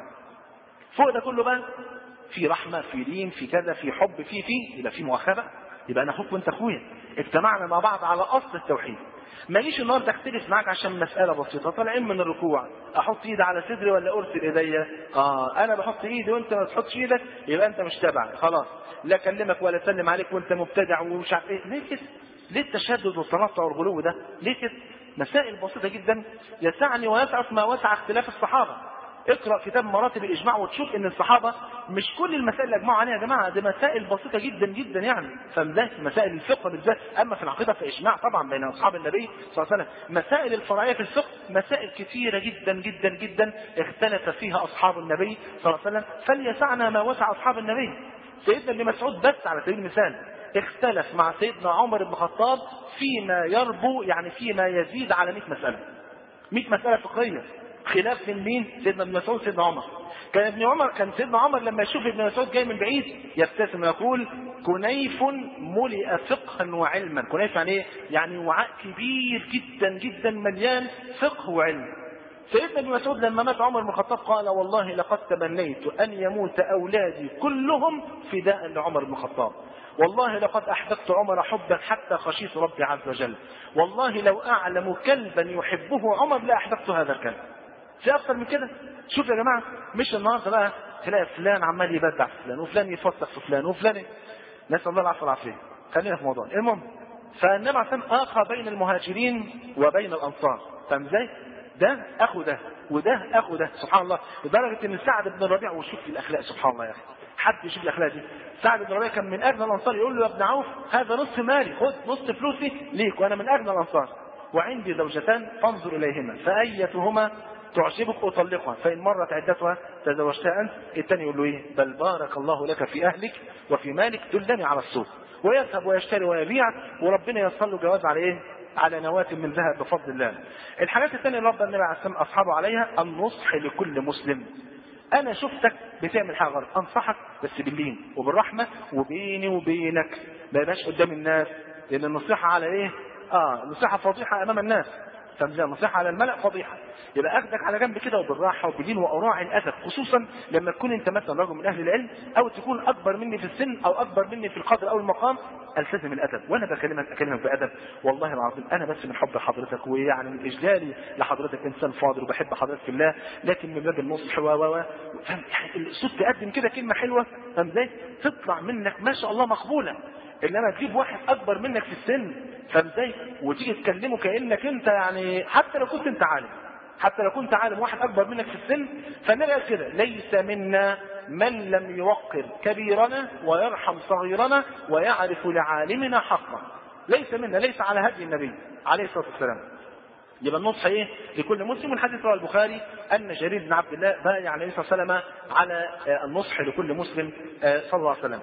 فوق ده كله بقى في رحمه، في دين، في كذا، في حب، في في يبقى في مؤاخاه بقى، يبقى انا اخوك وانت اخويا، اجتمعنا مع بعض على اصل التوحيد. ماليش النهارده اختلف معاك عشان مساله بسيطه، طالعين من الركوع احط ايدي على صدري ولا ارسل ايديا؟ اه انا بحط ايدي وانت ما تحطش ايدك، يبقى انت مش تبعي خلاص، لا اكلمك ولا اسلم عليك وانت مبتدع ومش عارف ايه. ليه كده؟ ليه التشدد والتنطع والغلو ده؟ ليه كده؟ مسائل بسيطه جدا يسعني ويسعف ما وسع اختلاف الصحابه. اقرا كتاب مراتب الاجماع وتشوف ان الصحابه مش كل المسائل اللي اجمعوا عليها يا جماعه، دي مسائل بسيطه جدا جدا يعني، فده مسائل الفقه بالذات. اما في العقيده في اجماع طبعا بين اصحاب النبي صلى الله عليه وسلم. مسائل الفرعيه في الفقه مسائل كثيره جدا جدا جدا اختلف فيها اصحاب النبي صلى الله عليه وسلم، فليسعنا ما وسع اصحاب النبي. سيدنا ابن مسعود بس على سبيل المثال اختلف مع سيدنا عمر بن الخطاب فيما يربو، يعني فيما يزيد على مئة مساله. مئة مساله فقهيه، خلاف من مين؟ سيدنا ابن مسعود سيدنا عمر. كان ابن عمر كان سيدنا عمر لما يشوف ابن مسعود جاي من بعيد يبتسم ويقول كنيف ملئ فقها وعلما. كنيف يعني ايه؟ يعني وعاء كبير جدا جدا مليان فقه وعلم. سيدنا ابن مسعود لما مات عمر بن الخطاب قال والله لقد تمنيت ان يموت اولادي كلهم فداء لعمر بن الخطاب، والله لقد احببت عمر حبا حتى خشيت ربي عز وجل، والله لو اعلم كلبا يحبه عمر لاحببت هذا الكلب. في اكثر من كده؟ شوف يا جماعه، مش النهارده بقى تلاقي فلان عمال يبدع في فلان وفلان يفسق في فلان وفلان، نسال الله العافيه والعافيه. خلينا في موضوع المهم. فالنبي عليه الصلاه والسلام اخى بين المهاجرين وبين الانصار، فاهم ازاي؟ ده اخو ده وده اخو ده، سبحان الله. لدرجه ان سعد بن الربيع، وشوف الاخلاق سبحان الله يا اخي، حد يشوف الاخلاق دي. سعد بن الربيع كان من اغنى الانصار، يقول له يا ابن عوف هذا نصف مالي، خذ نصف فلوسي ليك وانا من اغنى الانصار، وعندي زوجتان فانظر اليهما فايتهما تعجبك اطلقها، فان مرت عدتها تزوجتها انت. الثاني يقول له ايه؟ بل بارك الله لك في اهلك وفي مالك، دلني على السوق. ويذهب ويشتري ويبيع، وربنا ييسر له جواز على ايه؟ على نواة من ذهب بفضل الله. الحاجات الثانيه اللي رب النبي عليه الصلاه والسلام اصحابه عليها النصح لكل مسلم. انا شفتك بتعمل حاجه غلط انصحك بس باللين وبالرحمه وبيني وبينك، ما يبقاش قدام الناس، لان النصيحه على ايه؟ اه النصيحه فضيحه امام الناس، فمزي النصيحه على الملأ فضيحه. يبقى اخدك على جنب كده وبالراحه وباللين واراعي الادب، خصوصا لما تكون انت مثلا رجل من اهل العلم او تكون اكبر مني في السن او اكبر مني في القدر او المقام، التزم الادب. وانا بكلمك اكلمك بادب والله العظيم، انا بس من حب حضرتك ويعني من اجلالي لحضرتك انسان فاضل وبحب حضرتك في الله، لكن من باب النصح و و فاهم يعني الصوت تقدم كده كلمه حلوه، فاهم ازاي؟ تطلع منك ما شاء الله مقبوله. انما تجيب واحد اكبر منك في السن، فاهم ازاي؟ وتيجي تكلمه كانك انت يعني حتى لو كنت انت عالم، حتى لو كنت عالم واحد اكبر منك في السن. فالنبي قال كده ليس منا من لم يوقر كبيرنا ويرحم صغيرنا ويعرف لعالمنا حقا. ليس منا، ليس على هدي النبي عليه الصلاه والسلام. يبقى النصح ايه؟ لكل مسلم. والحديث رواه البخاري ان جرير بن عبد الله بايع النبي صلى الله عليه وسلم على النصح لكل مسلم صلى الله عليه وسلم.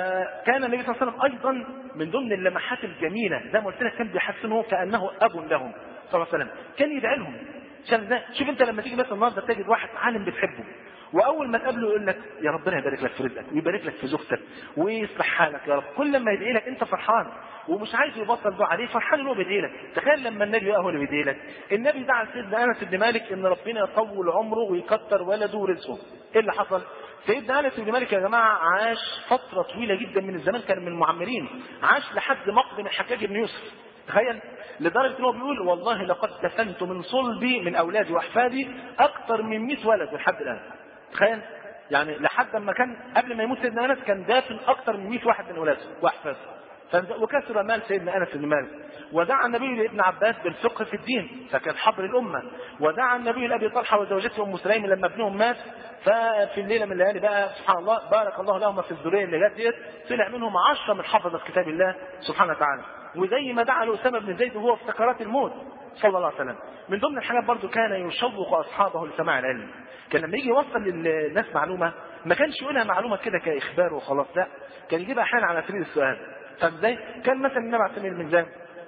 كان النبي صلى الله عليه وسلم ايضا من ضمن اللمحات الجميله، زي ما قلت لك كان بيحسنه كانه اب لهم صلى الله عليه وسلم، كان يدعي لهم. عشان ده شوف انت لما تيجي مثلا النهارده تجد واحد عالم بتحبه، واول ما تقابله يقول لك يا ربنا يبارك لك في رزقك ويبارك لك في زوجتك ويصلح حالك يا رب، كل ما يدعي لك انت فرحان ومش عايز يبطل دعاء عليه، فرحان ان هو بيدعي لك. تخيل لما النبي بقى هو اللي بيدعي لك. النبي دعا سيدنا انس بن مالك ان ربنا يطول عمره ويكتر ولده ورزقه. ايه اللي حصل؟ سيدنا انس بن مالك يا جماعه عاش فتره طويله جدا من الزمان، كان من المعمرين، عاش لحد مقدم الحجاج بن يوسف. تخيل لدرجه ان هو بيقول والله لقد دفنت من صلبي من اولادي واحفادي اكثر من مئة ولد لحد الان. تخيل يعني لحد ما كان قبل ما يموت سيدنا انس كان دافن اكثر من مئة واحد من اولاده واحفاده. وكسر مال سيدنا انس بن مالك. ودعا النبي لابن عباس بالفقه في الدين فكان حبر الامه. ودعا النبي لابي طلحه وزوجته ام سليم لما ابنهم مات، ففي الليله من الليالي بقى سبحان الله بارك الله لهما في الذريه اللي جت ديت، طلع منهم عشره من حفظه كتاب الله سبحانه وتعالى. وزي ما دعا لاسامه بن زيد وهو في سكرات الموت صلى الله عليه وسلم. من ضمن الحاجات برضو كان يشوق اصحابه لسماع العلم. كان لما يجي يوصل للناس معلومه ما كانش يقولها معلومه كده كاخبار وخلاص، لا كان يجيبها احيانا على سبيل السؤال. فازاي؟ كان مثلا النبي عليه الصلاه والسلام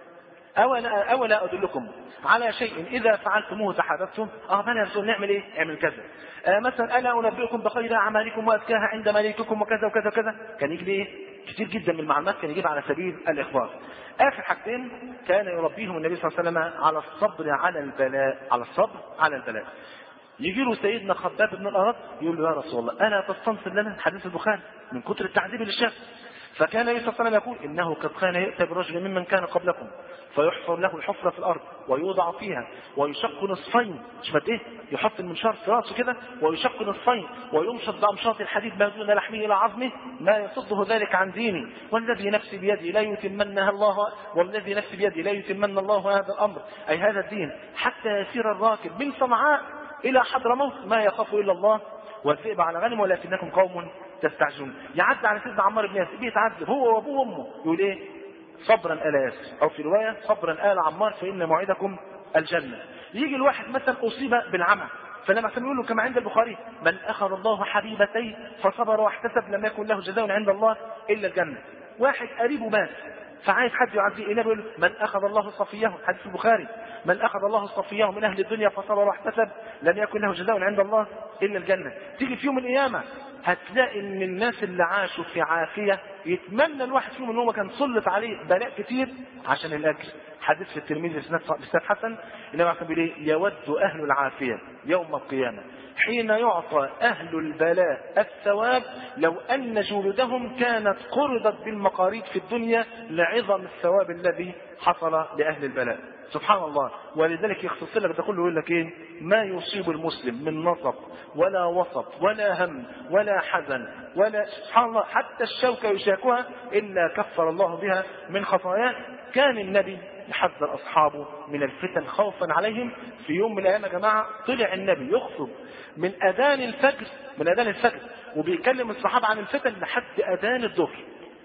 اولا اولا ادلكم على شيء اذا فعلتموه تحاببتم. اه بلى يا رسول نعمل ايه؟ اعمل كذا. آه مثلا الا انبئكم بخير اعمالكم وازكاها عند مليككم وكذا وكذا وكذا. كان يجيب ايه؟ كتير جدا من المعلومات كان يجيب على سبيل الاخبار. اخر حاجتين كان يربيهم النبي صلى الله عليه وسلم على الصبر على البلاء، على الصبر على البلاء. يجي له سيدنا خباب بن الارت يقول له يا رسول الله الا تستنصر لنا؟ حديث البخاري من كتر التعذيب اللي شاف. فكان النبي صلى الله عليه وسلم يقول انه قد كان يؤتى برجل ممن كان قبلكم فيحفر له الحفره في الارض ويوضع فيها ويشق نصفين. شفت ايه؟ يحط المنشار في راسه كده ويشق نصفين ويمشط بامشاط الحديد ما دون لحمه الى عظمه ما يصده ذلك عن ديني والذي نفسي بيدي لا يتمنها الله والذي نفسي بيدي لا يتمنى الله هذا الامر اي هذا الدين حتى يسير الراكب من صنعاء الى حضرموت ما يخاف الا الله والذئب على غنم ولكنكم قوم تستعجلون. يعدي على سيدنا عمار بن ياسر بيتعذب هو وابوه وامه يقول ايه؟ صبرا آل ياسر، او في روايه صبرا آل عمار فان موعدكم الجنه. يجي الواحد مثلا اصيب بالعمى فلما كان يقول له كما عند البخاري من اخذ الله حبيبتيه فصبر واحتسب لم يكن له جزاء عند الله الا الجنه. واحد قريبه مات فعايز حد يعزيه النبي يقول من اخذ الله صفيه، حديث البخاري من اخذ الله صفيه من اهل الدنيا فصبر واحتسب لم يكن له جزاء عند الله الا الجنه. تيجي في يوم القيامه هتلاقي ان الناس اللي عاشوا في عافيه يتمنى الواحد فيهم ان هو كان سلط عليه بلاء كتير عشان الاجر. حديث في الترمذي بسند حسن النبي عليه الصلاه يود اهل العافيه يوم القيامه حين يعطى اهل البلاء الثواب لو ان جلودهم كانت قرضت بالمقاريض في الدنيا لعظم الثواب الذي حصل لاهل البلاء. سبحان الله. ولذلك يختص لك ده كله يقول لك ايه؟ ما يصيب المسلم من نصب ولا وصب ولا هم ولا حزن ولا سبحان الله حتى الشوكه يشاكها الا كفر الله بها من خطاياه. كان النبي يحذر اصحابه من الفتن خوفا عليهم. في يوم من الايام يا جماعه طلع النبي يخطب من اذان الفجر من اذان الفجر وبيكلم الصحابه عن الفتن لحد اذان الظهر،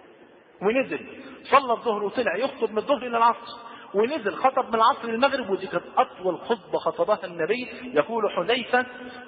ونزل صلى الظهر وطلع يخطب من الظهر الى العصر، ونزل خطب من العصر للمغرب. ودي كانت اطول خطبه خطبها النبي. يقول حذيفه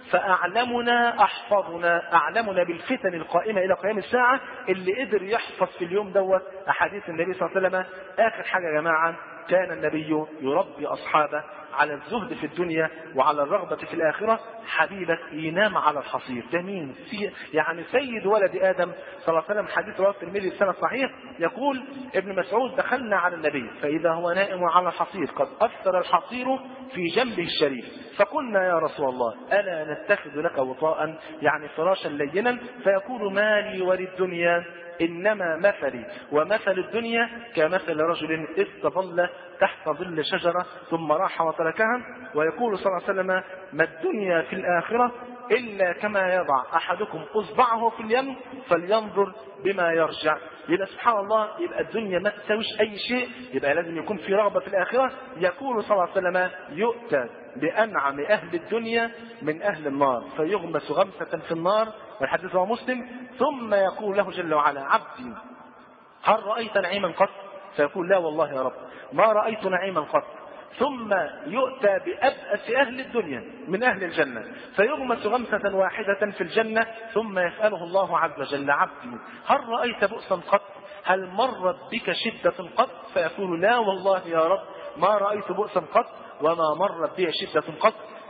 فاعلمنا احفظنا اعلمنا بالفتن القائمه الى قيام الساعه اللي قدر يحفظ في اليوم دوت احاديث النبي صلى الله عليه وسلم. اخر حاجه يا جماعه كان النبي يربي اصحابه على الزهد في الدنيا وعلى الرغبه في الاخره. حبيبك ينام على الحصير. ده مين؟ يعني سيد ولد ادم صلى الله عليه وسلم. حديث رواه الترمذي بسند صحيح يقول ابن مسعود دخلنا على النبي فاذا هو نائم على الحصير قد اثر الحصير في جنبه الشريف فقلنا يا رسول الله الا نتخذ لك وطاء يعني فراشا لينا؟ فيقول مالي وللدنيا إنما مثلي ومثل الدنيا كمثل رجل استظل تحت ظل شجرة ثم راح وتركها. ويقول صلى الله عليه وسلم ما الدنيا في الآخرة إلا كما يضع أحدكم إصبعه في اليم فلينظر بما يرجع. يبقى سبحان الله يبقى الدنيا ما تساويش أي شيء، يبقى لازم يكون في رغبة في الآخرة. يقول صلى الله عليه وسلم يؤتى بأنعم أهل الدنيا من أهل النار فيغمس غمسة في النار والحديث هو مسلم. ثم يقول له جل وعلا عبدي هل رأيت نعيما قط؟ فيقول لا والله يا رب ما رأيت نعيما قط. ثم يؤتى بأبأس أهل الدنيا من أهل الجنة فيغمس غمسة واحدة في الجنة ثم يسأله الله عز وجل عبدي هل رأيت بؤسا قط؟ هل مرت بك شدة قط؟ فيقول لا والله يا رب ما رأيت بؤسا قط وما مرت بي شدة قط.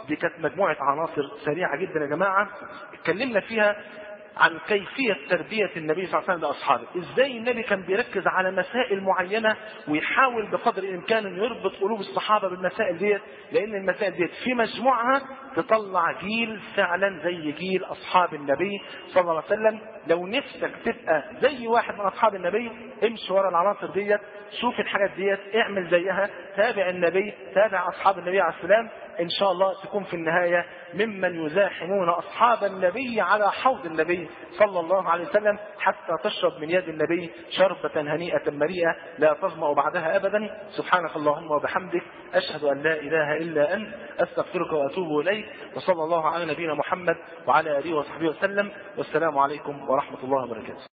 دي كانت مجموعة عناصر سريعة جدا يا جماعة اتكلمنا فيها عن كيفية تربية النبي صلى الله عليه وسلم لأصحابه، ازاي النبي كان بيركز على مسائل معينة ويحاول بقدر الامكان انه يربط قلوب الصحابة بالمسائل ديت، لان المسائل ديت في مجموعها تطلع جيل فعلا زي جيل اصحاب النبي صلى الله عليه وسلم. لو نفسك تبقى زي واحد من اصحاب النبي امشي ورا العناصر ديت، شوف الحاجات ديت، اعمل زيها، تابع النبي، تابع اصحاب النبي عليه السلام، ان شاء الله تكون في النهاية ممن يزاحمون اصحاب النبي على حوض النبي صلى الله عليه وسلم، حتى تشرب من يد النبي شربة هنيئة مريئة لا تظمأ بعدها ابدا. سبحانك اللهم وبحمدك، اشهد ان لا اله الا انت، استغفرك واتوب اليك، وصلى الله على نبينا محمد وعلى اله وصحبه وسلم، والسلام عليكم ورحمة الله وبركاته.